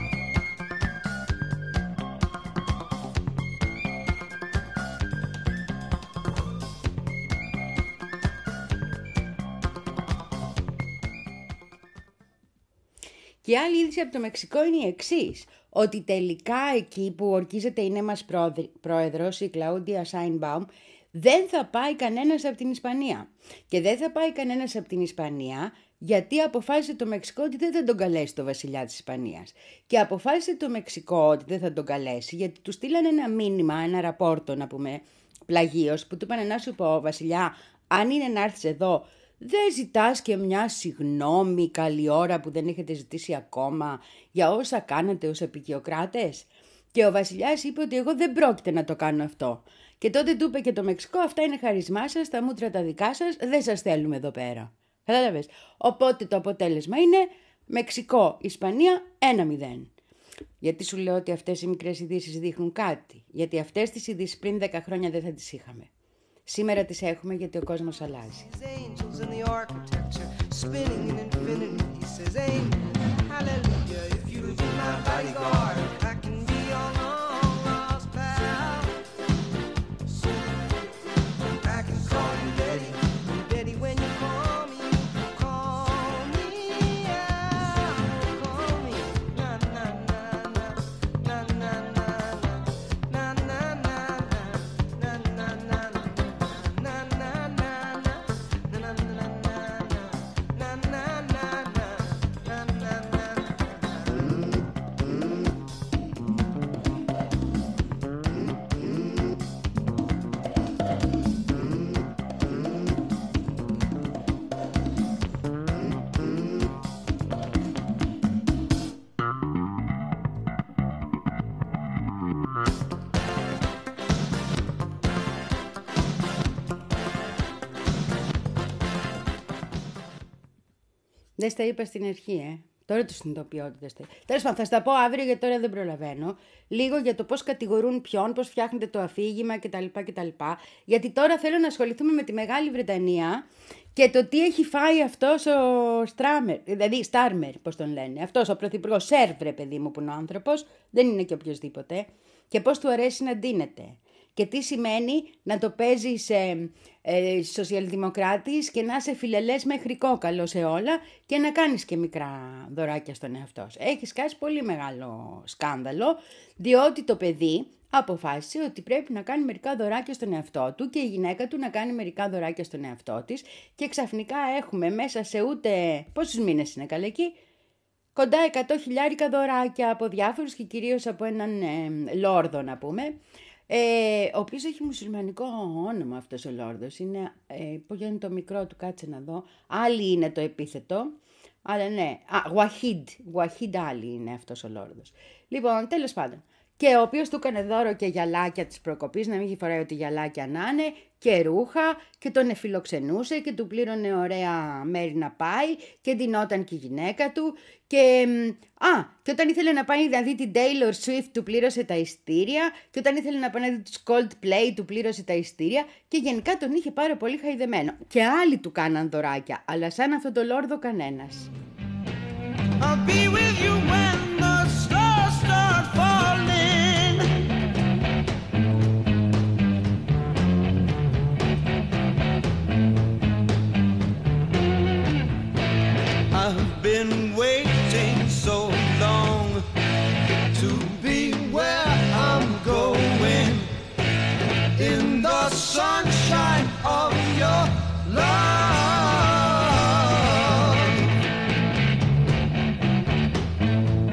Και η άλλη είδηση από το Μεξικό είναι η εξής, ότι τελικά εκεί που ορκίζεται η νέα μας πρόεδρος, η Κλαούντια Σάινμπαουμ, δεν θα πάει κανένας από την Ισπανία. Και δεν θα πάει κανένας από την Ισπανία γιατί αποφάσισε το Μεξικό ότι δεν θα τον καλέσει το βασιλιά της Ισπανίας. Και αποφάσισε το Μεξικό ότι δεν θα τον καλέσει γιατί του στείλανε ένα μήνυμα, ένα ραπόρτο να πούμε, πλαγίως, που του είπανε να σου πω, βασιλιά, αν είναι να έρθεις εδώ, δεν ζητάς και μια συγγνώμη καλή ώρα που δεν έχετε ζητήσει ακόμα για όσα κάνατε ως επικιοκράτες? Και ο βασιλιάς είπε ότι εγώ δεν πρόκειται να το κάνω αυτό. Και τότε του είπε και το Μεξικό, αυτά είναι χαρισμά σας, τα μούτρα τα δικά σας, δεν σας θέλουμε εδώ πέρα. Κατάλαβες? Οπότε το αποτέλεσμα είναι Μεξικό, Ισπανία, ένα μηδέν. Γιατί σου λέω ότι αυτές οι μικρές ειδήσεις δείχνουν κάτι? Γιατί αυτές τις ειδήσεις πριν δέκα χρόνια δεν θα τις είχαμε. Σήμερα τις έχουμε γιατί ο κόσμος αλλάζει. Δεν στα είπα στην αρχή, ε. Τώρα το συνειδητοποιώ ότι δεν στα είπα. Τέλος πάντων, θα στα πω αύριο γιατί τώρα δεν προλαβαίνω. Λίγο για το πώς κατηγορούν ποιον, πώς φτιάχνετε το αφήγημα κτλ, κτλ. Γιατί τώρα θέλω να ασχοληθούμε με τη Μεγάλη Βρετανία και το τι έχει φάει αυτός ο Στράμερ, δηλαδή Στάρμερ, πώς τον λένε. Αυτός ο πρωθυπουργός, Σέρβρε, παιδί μου, που είναι ο άνθρωπος, δεν είναι και οποιοδήποτε. Και πώς του αρέσει να ντύνεται. Και τι σημαίνει να το παίζεις ε, ε, σοσιαλδημοκράτης και να είσαι φιλελές μέχρι κόκαλο σε όλα και να κάνεις και μικρά δωράκια στον εαυτό σου. Έχει σκάσει πολύ μεγάλο σκάνδαλο, διότι το παιδί αποφάσισε ότι πρέπει να κάνει μερικά δωράκια στον εαυτό του και η γυναίκα του να κάνει μερικά δωράκια στον εαυτό της και ξαφνικά έχουμε μέσα σε ούτε πόσους μήνες είναι καλά εκεί, κοντά εκατό χιλιάρικα δωράκια από διάφορους και κυρίως από έναν ε, λόρδο να πούμε, Ε, ο οποίος έχει μουσουλμανικό όνομα αυτός ο λόρδος. Είναι, ε, πώς είναι το μικρό του, κάτσε να δω. Άλλη είναι το επίθετο. Αλλά ναι, α, Wahid, Wahid Ali είναι αυτός ο λόρδος. Λοιπόν, τέλος πάντων. Και ο οποίος του έκανε δώρο και γυαλάκια της προκοπής, να μην έχει φοράει ό,τι γυαλάκια να είναι, και ρούχα, και τον εφιλοξενούσε και του πλήρωνε ωραία μέρη να πάει και ντυνόταν και η γυναίκα του. Και, α, και όταν ήθελε να πάει να δει την Taylor Swift του πλήρωσε τα ειστήρια, και όταν ήθελε να πάει να δει τους Coldplay του πλήρωσε τα ειστήρια, και γενικά τον είχε πάρα πολύ χαϊδεμένο. Και άλλοι του κάναν δωράκια, αλλά σαν αυτόν τον λόρδο κανένας. I'll be with you when the stars start falling. I've been waiting so long to be where I'm going, in the sunshine of your love.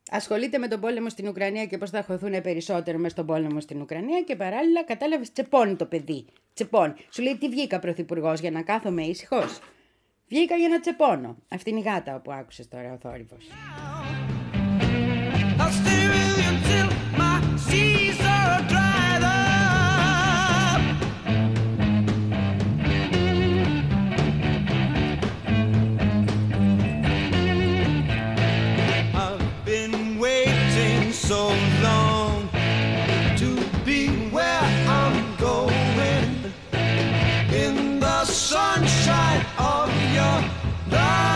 ασχολείται με τον πόλεμο στην Ουκρανία και πώς θα χωθούν περισσότερο μες στον πόλεμο στην Ουκρανία και παράλληλα, κατάλαβες, τσεπώνει το παιδί. Τσεπώνει. Σου λέει τι βγήκα πρωθυπουργός για να κάθομαι ήσυχος. Βγήκα για να τσεπώνω. Αυτή είναι η γάτα που άκουσες τώρα ο θόρυβος. So long to be where I'm going in the sunshine of your love.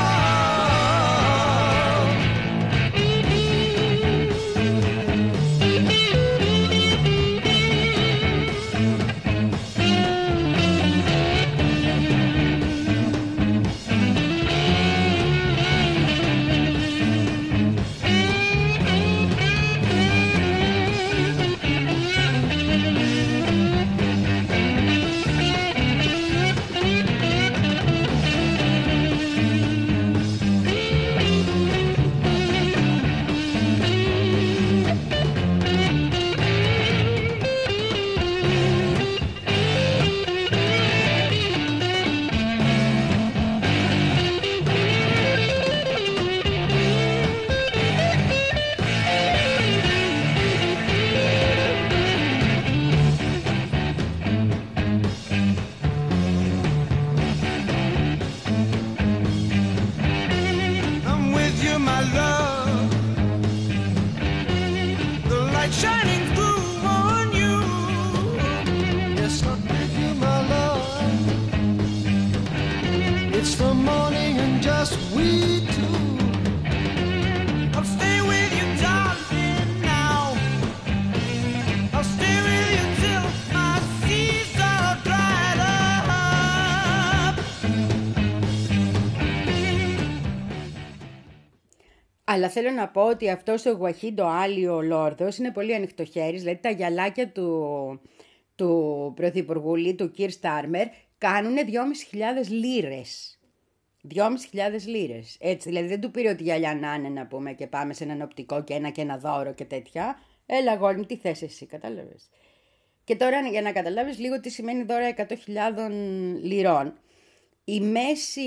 Αλλά θέλω να πω ότι αυτός ο Γουαχίντο Άλλη ο Λόρδος είναι πολύ ανοιχτοχέρης, δηλαδή τα γυαλάκια του, του πρωθυπουργού, του Κιρ Στάρμερ, κάνουν δυόμισι χιλιάδες λίρες. δυόμισι χιλιάδες λίρες. Έτσι, δηλαδή δεν του πήρε ότι γυαλιά να είναι να πούμε και πάμε σε έναν οπτικό και ένα και ένα δώρο και τέτοια. Έλα αγόρι μου, τι θες εσύ, κατάλαβες. Και τώρα για να καταλάβεις λίγο τι σημαίνει δώρα εκατό χιλιάδες λιρών. Η μέση...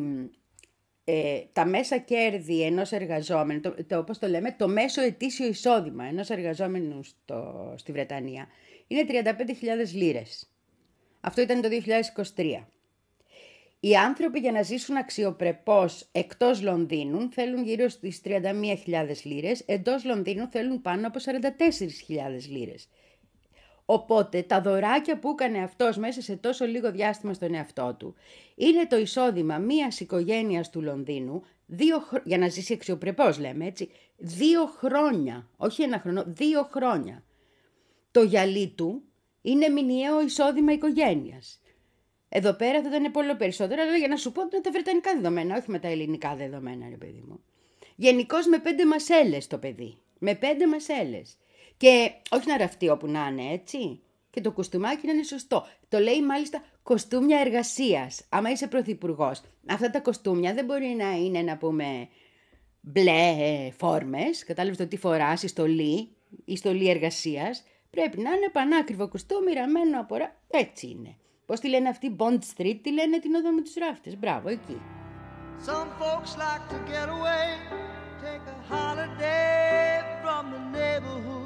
Ε, τα μέσα κέρδη ενός εργαζόμενου, το, το, όπως το λέμε, το μέσο ετήσιο εισόδημα ενός εργαζόμενου στο, στη Βρετανία είναι τριάντα πέντε χιλιάδες λίρες. Αυτό ήταν το δύο χιλιάδες είκοσι τρία. Οι άνθρωποι για να ζήσουν αξιοπρεπώς εκτός Λονδίνου θέλουν γύρω στις τριάντα μία χιλιάδες λίρες, εντός Λονδίνου θέλουν πάνω από σαράντα τέσσερις χιλιάδες λίρες. Οπότε τα δωράκια που έκανε αυτός μέσα σε τόσο λίγο διάστημα στον εαυτό του είναι το εισόδημα μιας οικογένειας του Λονδίνου, δύο, για να ζήσει αξιοπρεπώς λέμε έτσι, δύο χρόνια, όχι ένα χρόνο, δύο χρόνια. Το γυαλί του είναι μηνιαίο εισόδημα οικογένειας. Εδώ πέρα θα ήταν πολύ περισσότερο, αλλά για να σου πω με τα βρετανικά δεδομένα, όχι με τα ελληνικά δεδομένα, ρε παιδί μου. Γενικώς με πέντε μασέλες το παιδί, με πέντε μασέλες. Και όχι να ραφτεί όπου να είναι, έτσι. Και το κοστούμάκι να είναι σωστό. Το λέει μάλιστα κοστούμια εργασίας. Άμα είσαι πρωθυπουργός, αυτά τα κοστούμια δεν μπορεί να είναι, να πούμε, μπλε φόρμες. Κατάλαβες το τι φοράς, η στολή, η στολή εργασίας. Πρέπει να είναι πανάκριβο κουστούμι, ραμμένο από ρα... Έτσι είναι. Πώς τη λένε αυτή, Bond Street, τη λένε την οδό με τους ράφτες. Μπράβο, εκεί. Some folks like to get away, take a holiday from the neighborhood.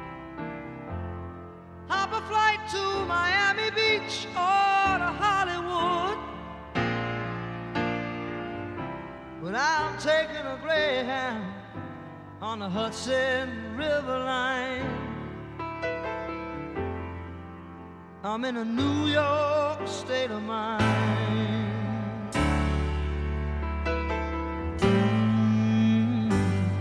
Hop a flight to Miami Beach or to Hollywood. But I'm taking a Greyhound on the Hudson River line. I'm in a New York state of mind. Mm.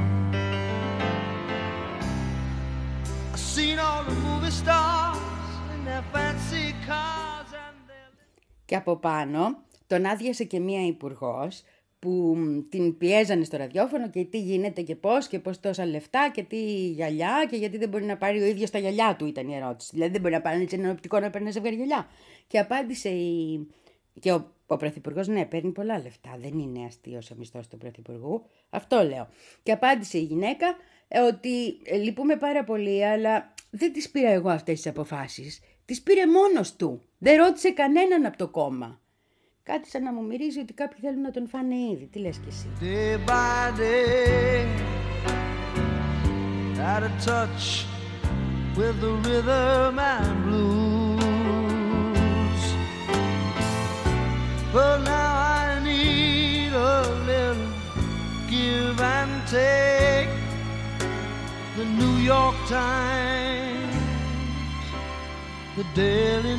I've seen all the movie stars in their fancy cars and their... Και από πάνω τον άδειασε και μία υπουργός που την πιέζανε στο ραδιόφωνο και τι γίνεται και πώς και πώς τόσα λεφτά και τι γυαλιά και γιατί δεν μπορεί να πάρει ο ίδιος τα γυαλιά του, ήταν η ερώτηση. Δηλαδή δεν μπορεί να πάρει έναν οπτικό να παίρνει ζευγάρι γυαλιά. Και απάντησε η... και ο Ο Πρωθυπουργός, ναι, παίρνει πολλά λεφτά. Δεν είναι αστείος ο μισθός του Πρωθυπουργού. Αυτό λέω. Και απάντησε η γυναίκα ότι ε, λυπούμε πάρα πολύ, αλλά δεν τις πήρα εγώ αυτές τις αποφάσεις. Τις πήρε μόνος του. Δεν ρώτησε κανέναν από το κόμμα. Κάτι σαν να μου μυρίζει ότι κάποιοι θέλουν να τον φάνε ήδη. Τι λες κι εσύ? Day by day, out of touch with the rhythm and blues. But now I need a little give and take. The New York Times, the Daily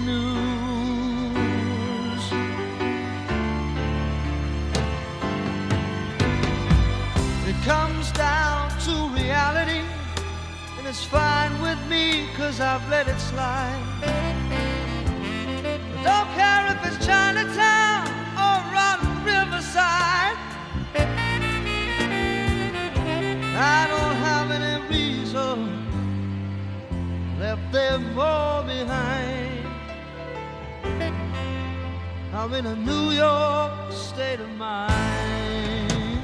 News. It comes down to reality, and it's fine with me, 'cause I've let it slide. I don't care if it's Chinatown or rotten Riverside. I don't have any reason left them all behind. I'm in a New York state of mind.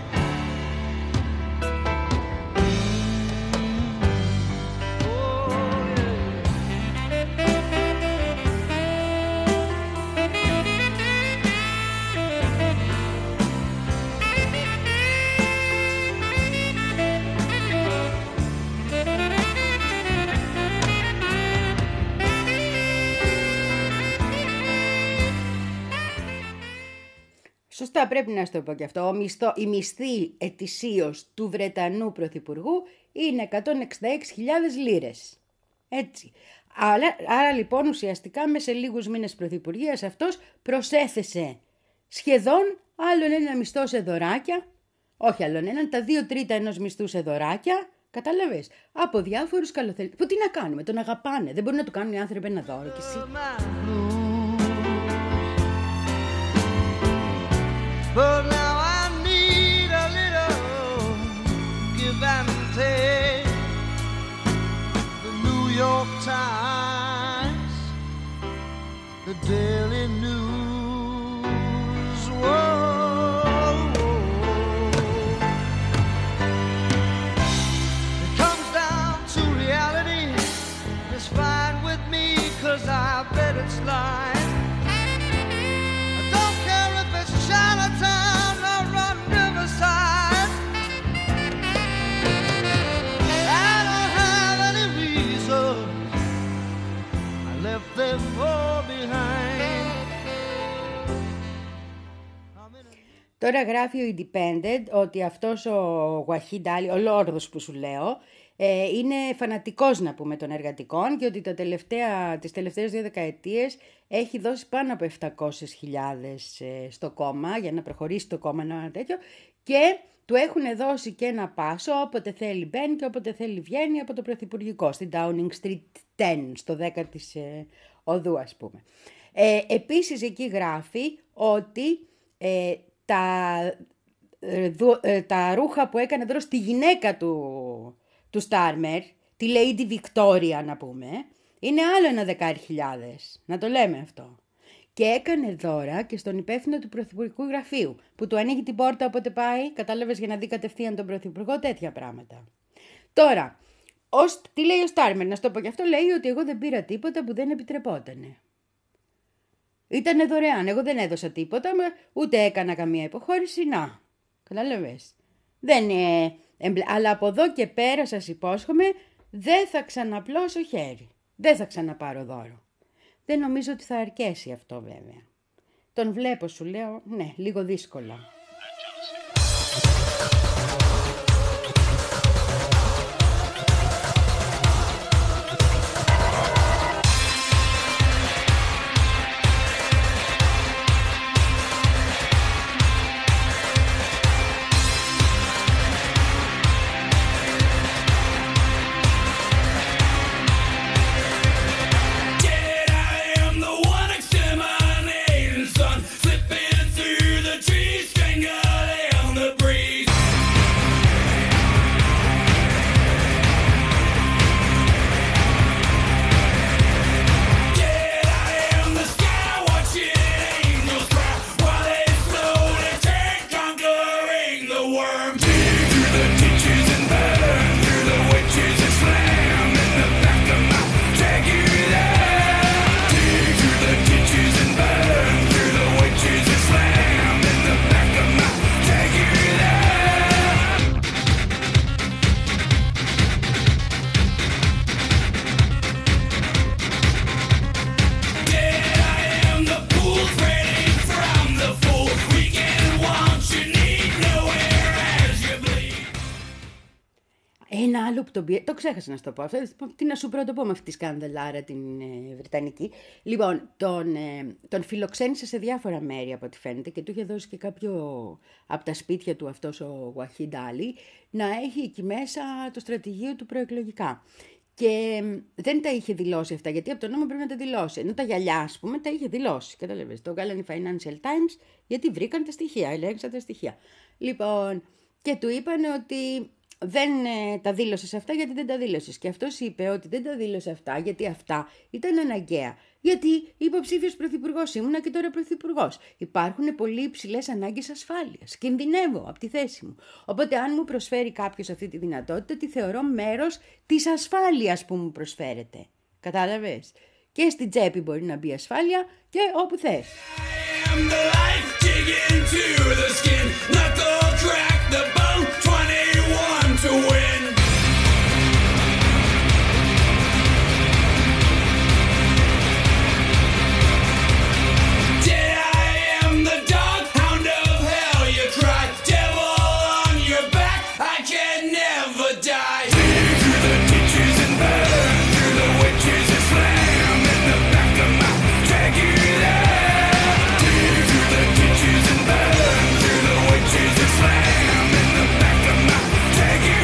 Σωστά, πρέπει να σου το πω και αυτό. Ο μισθό, η μισθή ετησίως του Βρετανού Πρωθυπουργού είναι εκατόν εξήντα έξι χιλιάδες λίρες. Έτσι. Άρα, άρα λοιπόν ουσιαστικά μέσα σε λίγους μήνες πρωθυπουργίας αυτός προσέθεσε σχεδόν άλλον ένα μισθό σε δωράκια, όχι άλλον έναν, τα δύο τρίτα ενός μισθού σε δωράκια, κατάλαβες, από διάφορους καλοθελητές. Που τι να κάνουμε, τον αγαπάνε, δεν μπορούν να του κάνουν οι άνθρωποι ένα δώρο κι εσύ. But now I need a little give and take. The New York Times, the Daily News. Whoa. It comes down to reality. It's fine with me, 'cause I've let it slide. Chinatown or run Riverside. I don't have any reason. I left them all behind. Τώρα γράφει ο Independent ότι αυτός ο Wahid Ali, ο Λόρδος που σου λέω, ε, είναι φανατικός, να πούμε, των εργατικών και ότι τα τελευταία, τις τελευταίες δύο δεκαετίες έχει δώσει πάνω από επτακόσιες χιλιάδες ε, στο κόμμα για να προχωρήσει το κόμμα ένα τέτοιο και του έχουν δώσει και ένα πάσο όποτε θέλει μπαίνει και όποτε θέλει βγαίνει από το πρωθυπουργικό στην Downing Street δέκα, στο δέκα της ε, οδού, ας πούμε. Ε, επίσης εκεί γράφει ότι ε, τα, ε, δου, ε, τα ρούχα που έκανε δώρο στη γυναίκα του του Στάρμερ, τη Lady Victoria να πούμε, είναι άλλο ένα δεκάρι χιλιάδες, να το λέμε αυτό. Και έκανε δώρα και στον υπεύθυνο του Πρωθυπουργικού Γραφείου, που του ανοίγει την πόρτα όποτε πάει, κατάλαβες, για να δει κατευθείαν τον Πρωθυπουργό, τέτοια πράγματα. Τώρα, ως, τι λέει ο Στάρμερ, να σου το πω και αυτό, λέει ότι εγώ δεν πήρα τίποτα που δεν επιτρεπότανε. Ήτανε δωρεάν, εγώ δεν έδωσα τίποτα, ούτε έκανα καμία υποχώρηση, να, κατάλαβες. Δεν είναι... Αλλά από εδώ και πέρα σας υπόσχομαι δεν θα ξαναπλώσω χέρι. Δεν θα ξαναπάρω δώρο. Δεν νομίζω ότι θα αρκέσει αυτό βέβαια. Τον βλέπω, σου λέω, ναι, λίγο δύσκολα. Slipping through the tree string Ένα άλλο που τον πήρε, το ξέχασα να σου το πω αυτό, τι να σου πρωτοπώ με αυτή τη σκανδαλάρα την ε, Βρετανική. Λοιπόν, τον, ε, τον φιλοξένησε σε διάφορα μέρη από ό,τι φαίνεται και του είχε δώσει και κάποιο από τα σπίτια του αυτός ο Wahid Ali να έχει εκεί μέσα το στρατηγείο του προεκλογικά. Και δεν τα είχε δηλώσει αυτά, γιατί από τον νόμο πρέπει να τα δηλώσει. Ενώ τα γυαλιά, ας πούμε, τα είχε δηλώσει. Κατάλαβες. Το βγάλανε οι Financial Times, γιατί βρήκαν τα στοιχεία, ελέγξαν τα στοιχεία. Λοιπόν, και του είπαν ότι δεν ε, τα δήλωσες αυτά γιατί δεν τα δήλωσες. Και αυτός είπε ότι δεν τα δήλωσε αυτά γιατί αυτά ήταν αναγκαία. Γιατί υποψήφιος πρωθυπουργός ήμουνα και τώρα πρωθυπουργός. Υπάρχουν πολύ υψηλές ανάγκες ασφάλειας. Κινδυνεύω από τη θέση μου. Οπότε, αν μου προσφέρει κάποιος αυτή τη δυνατότητα, τη θεωρώ μέρος της ασφάλειας που μου προσφέρεται. Κατάλαβες. Και στην τσέπη μπορεί να μπει ασφάλεια και όπου θες. To win. Dead I am the dog, hound of hell, you cry, devil on your back, I can never die. Dig through the ditches and burn, through the witches and slam in the back of my drag you there. Dig through the ditches and burn, through the witches and slam in the back of my drag you.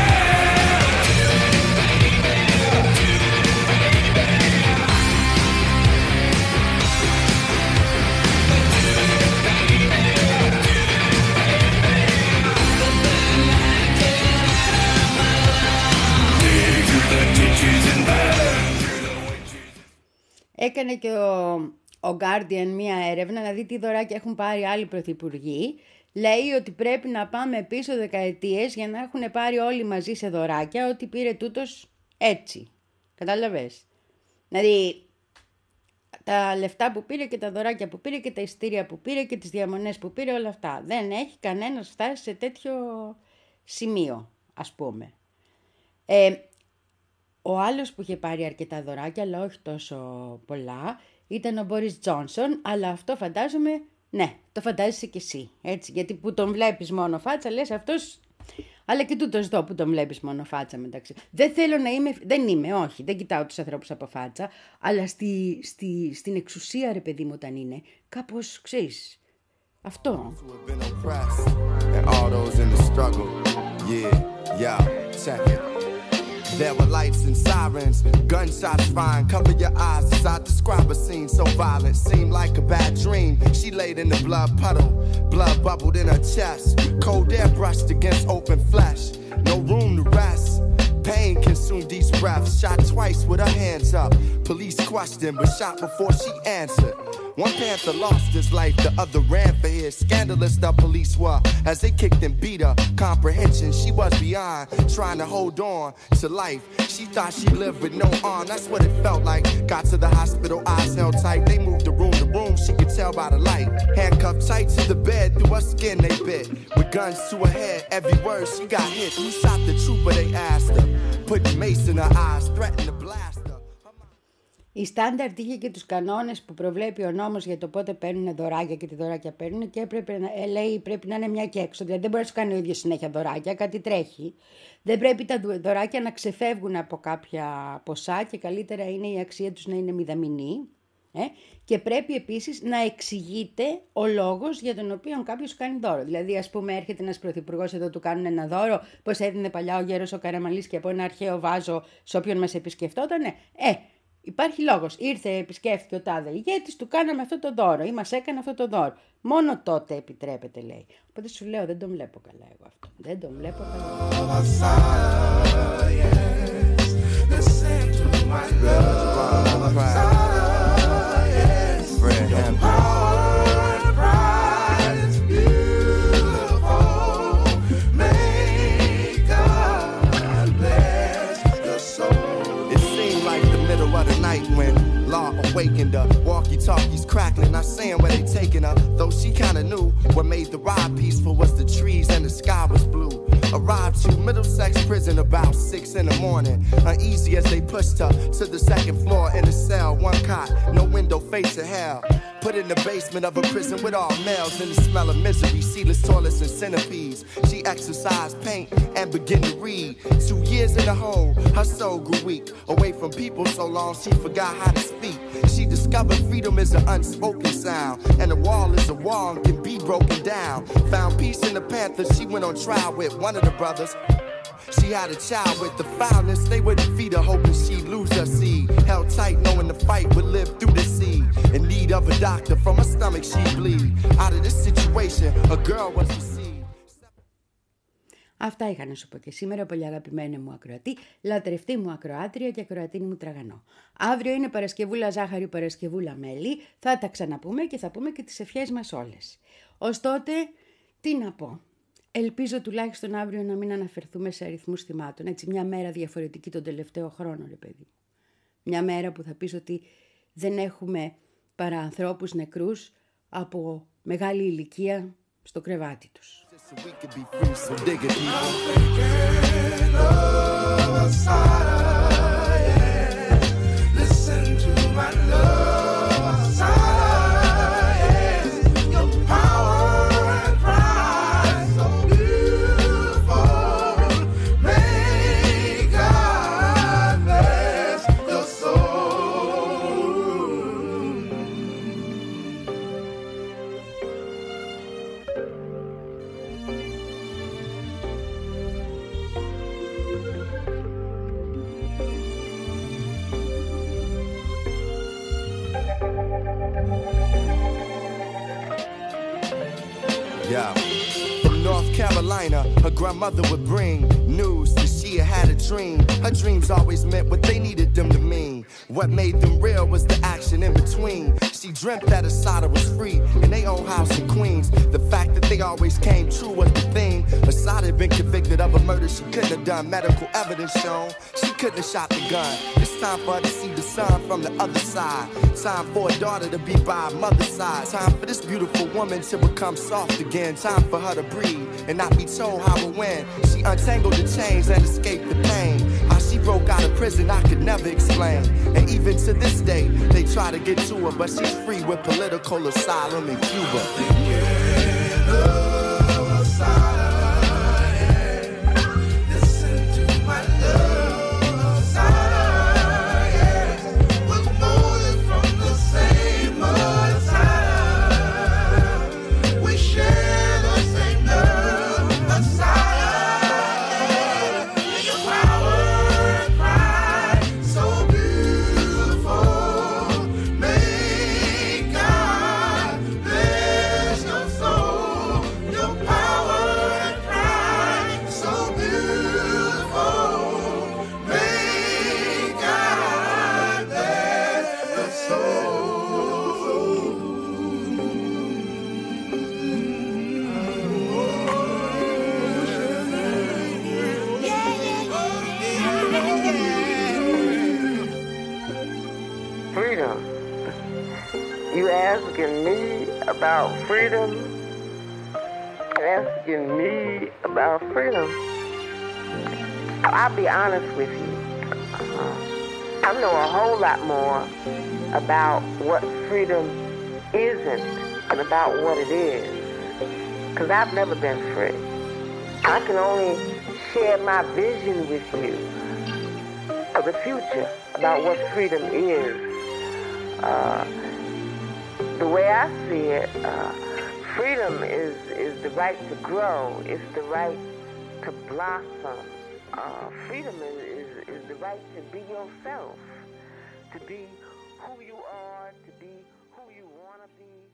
Έκανε και ο, ο Guardian μία έρευνα να δει τι δωράκια έχουν πάρει άλλοι πρωθυπουργοί. Λέει ότι πρέπει να πάμε πίσω δεκαετίες για να έχουν πάρει όλοι μαζί σε δωράκια ότι πήρε τούτος έτσι. Κατάλαβες. Δηλαδή τα λεφτά που πήρε και τα δωράκια που πήρε και τα εισιτήρια που πήρε και τις διαμονές που πήρε, όλα αυτά. Δεν έχει κανένας φτάσει σε τέτοιο σημείο, ας πούμε. Ε, Ο άλλος που είχε πάρει αρκετά δωράκια, αλλά όχι τόσο πολλά, ήταν ο Μπόρις Τζόνσον, αλλά αυτό φαντάζομαι, ναι, το φαντάζεσαι κι εσύ, έτσι, γιατί που τον βλέπεις μόνο φάτσα, λες αυτός, αλλά και τούτος εδώ που τον βλέπεις μόνο φάτσα μεταξύ. Δεν θέλω να είμαι, δεν είμαι, όχι, δεν κοιτάω τους ανθρώπους από φάτσα, αλλά στη, στη, στην εξουσία, ρε παιδί μου, όταν είναι, κάπως, ξέρεις, αυτό. There were lights and sirens, gunshots flying. Cover your eyes as I describe a scene so violent, seemed like a bad dream. She laid in the blood puddle, blood bubbled in her chest. Cold air brushed against open flesh, no room to rest. Pain consumed each breath, shot twice with her hands up. Police questioned, but shot before she answered. One Panther lost his life, the other ran for his. Scandalous the police were, as they kicked and beat her. Comprehension, she was beyond, trying to hold on to life. She thought she lived with no arm, that's what it felt like. Got to the hospital, eyes held tight. They moved the room to room, she could tell by the light. Handcuffed tight to the bed, through her skin they bit. With guns to her head, every word she got hit. Who shot the trooper, they asked her. Put the mace in her eyes, threatened to blast her. Η Στάνταρτ είχε και τους κανόνες που προβλέπει ο νόμος για το πότε παίρνουν δωράκια και τι δωράκια παίρνουν και έπρεπε να, ε, λέει πρέπει να είναι μια και έξω. Δηλαδή δεν μπορεί να σου κάνει ο ίδιος συνέχεια δωράκια, κάτι τρέχει. Δεν πρέπει τα δωράκια να ξεφεύγουν από κάποια ποσά και καλύτερα είναι η αξία τους να είναι μηδαμινή. Ε? Και πρέπει επίσης να εξηγείται ο λόγος για τον οποίο κάποιος κάνει δώρο. Δηλαδή, ας πούμε, έρχεται ένας πρωθυπουργός εδώ, του κάνουν ένα δώρο, πως έδινε παλιά ο γέρος ο Καραμανλής και από ένα αρχαίο βάζο σε όποιον μας επισκεφτότανε. Ε, υπάρχει λόγος. Ήρθε, επισκέφθηκε ο τάδε ηγέτης, του κάναμε αυτό το δώρο ή μας έκανε αυτό το δώρο. Μόνο τότε επιτρέπεται, λέει. Οπότε σου λέω, δεν τον βλέπω καλά εγώ αυτό. Δεν τον βλέπω καλά. When law awakened her, walkie-talkies crackling, not saying where they taking her. Though she kinda knew what made the ride peaceful was the trees and the sky was blue. Arrived to Middlesex prison. prison about six in the morning. Uneasy as they pushed her to the second floor in a cell. One cot, no window, facing hell. Put in the basement of a prison with all males in the smell of misery, sealess toilets and centipedes. She exercised, paint, and began to read. Two years in the hole, her soul grew weak. Away from people so long, she forgot how to speak. She discovered freedom is an unspoken sound, and a wall is a wall and can be broken down. Found peace in the Panthers, she went on trial with one of the brothers. She had a child with the foulness. They wouldn't feed her, hoping she'd lose her seed. Held tight, knowing the fight would live through the seed. In need of a doctor, from her stomach she'd bleed. Out of this situation, a girl was received. Αυτά είχα να σου πω και σήμερα, πολύ αγαπημένη μου ακροατή, λατρευτή μου ακροάτρια και ακροατίνη μου τραγανό. Αύριο είναι Παρασκευούλα ζάχαρη, Παρασκευούλα μέλι. Θα τα ξαναπούμε και θα πούμε και τις ευχές μας όλες. Ως τότε, τι να πω. Ελπίζω τουλάχιστον αύριο να μην αναφερθούμε σε αριθμούς θυμάτων. Έτσι, μια μέρα διαφορετική τον τελευταίο χρόνο, ρε παιδί. Μια μέρα που θα πεις ότι δεν έχουμε παρά ανθρώπους νεκρούς από μεγάλη ηλικία στο κρεβάτι τους. Yeah. From North Carolina, her grandmother would bring news that she had a dream. Her dreams always meant what they needed them to mean. What made them real was the action in between. She dreamt that Assata was free in their own house in Queens. The fact that they always came true was the thing. Assata had been convicted of a murder she couldn't have done. Medical evidence shown she couldn't have shot the gun. It's time for her to see the sun from the other side. Time for a daughter to be by her mother's side. Time for this beautiful woman to become soft again. Time for her to breathe and not be told how or when. She untangled the chains and escaped the pain. How she broke out of prison I could never explain. And even to this day they try to get to her, but she's free with political asylum in Cuba. About freedom, asking me about freedom. I'll be honest with you. Uh, I know a whole lot more about what freedom isn't and about what it is. Because I've never been free. I can only share my vision with you of the future about what freedom is. Uh, The way I see it, uh, freedom is, is the right to grow. It's the right to blossom. Uh, freedom is, is, is the right to be yourself, to be who you are, to be who you want to be.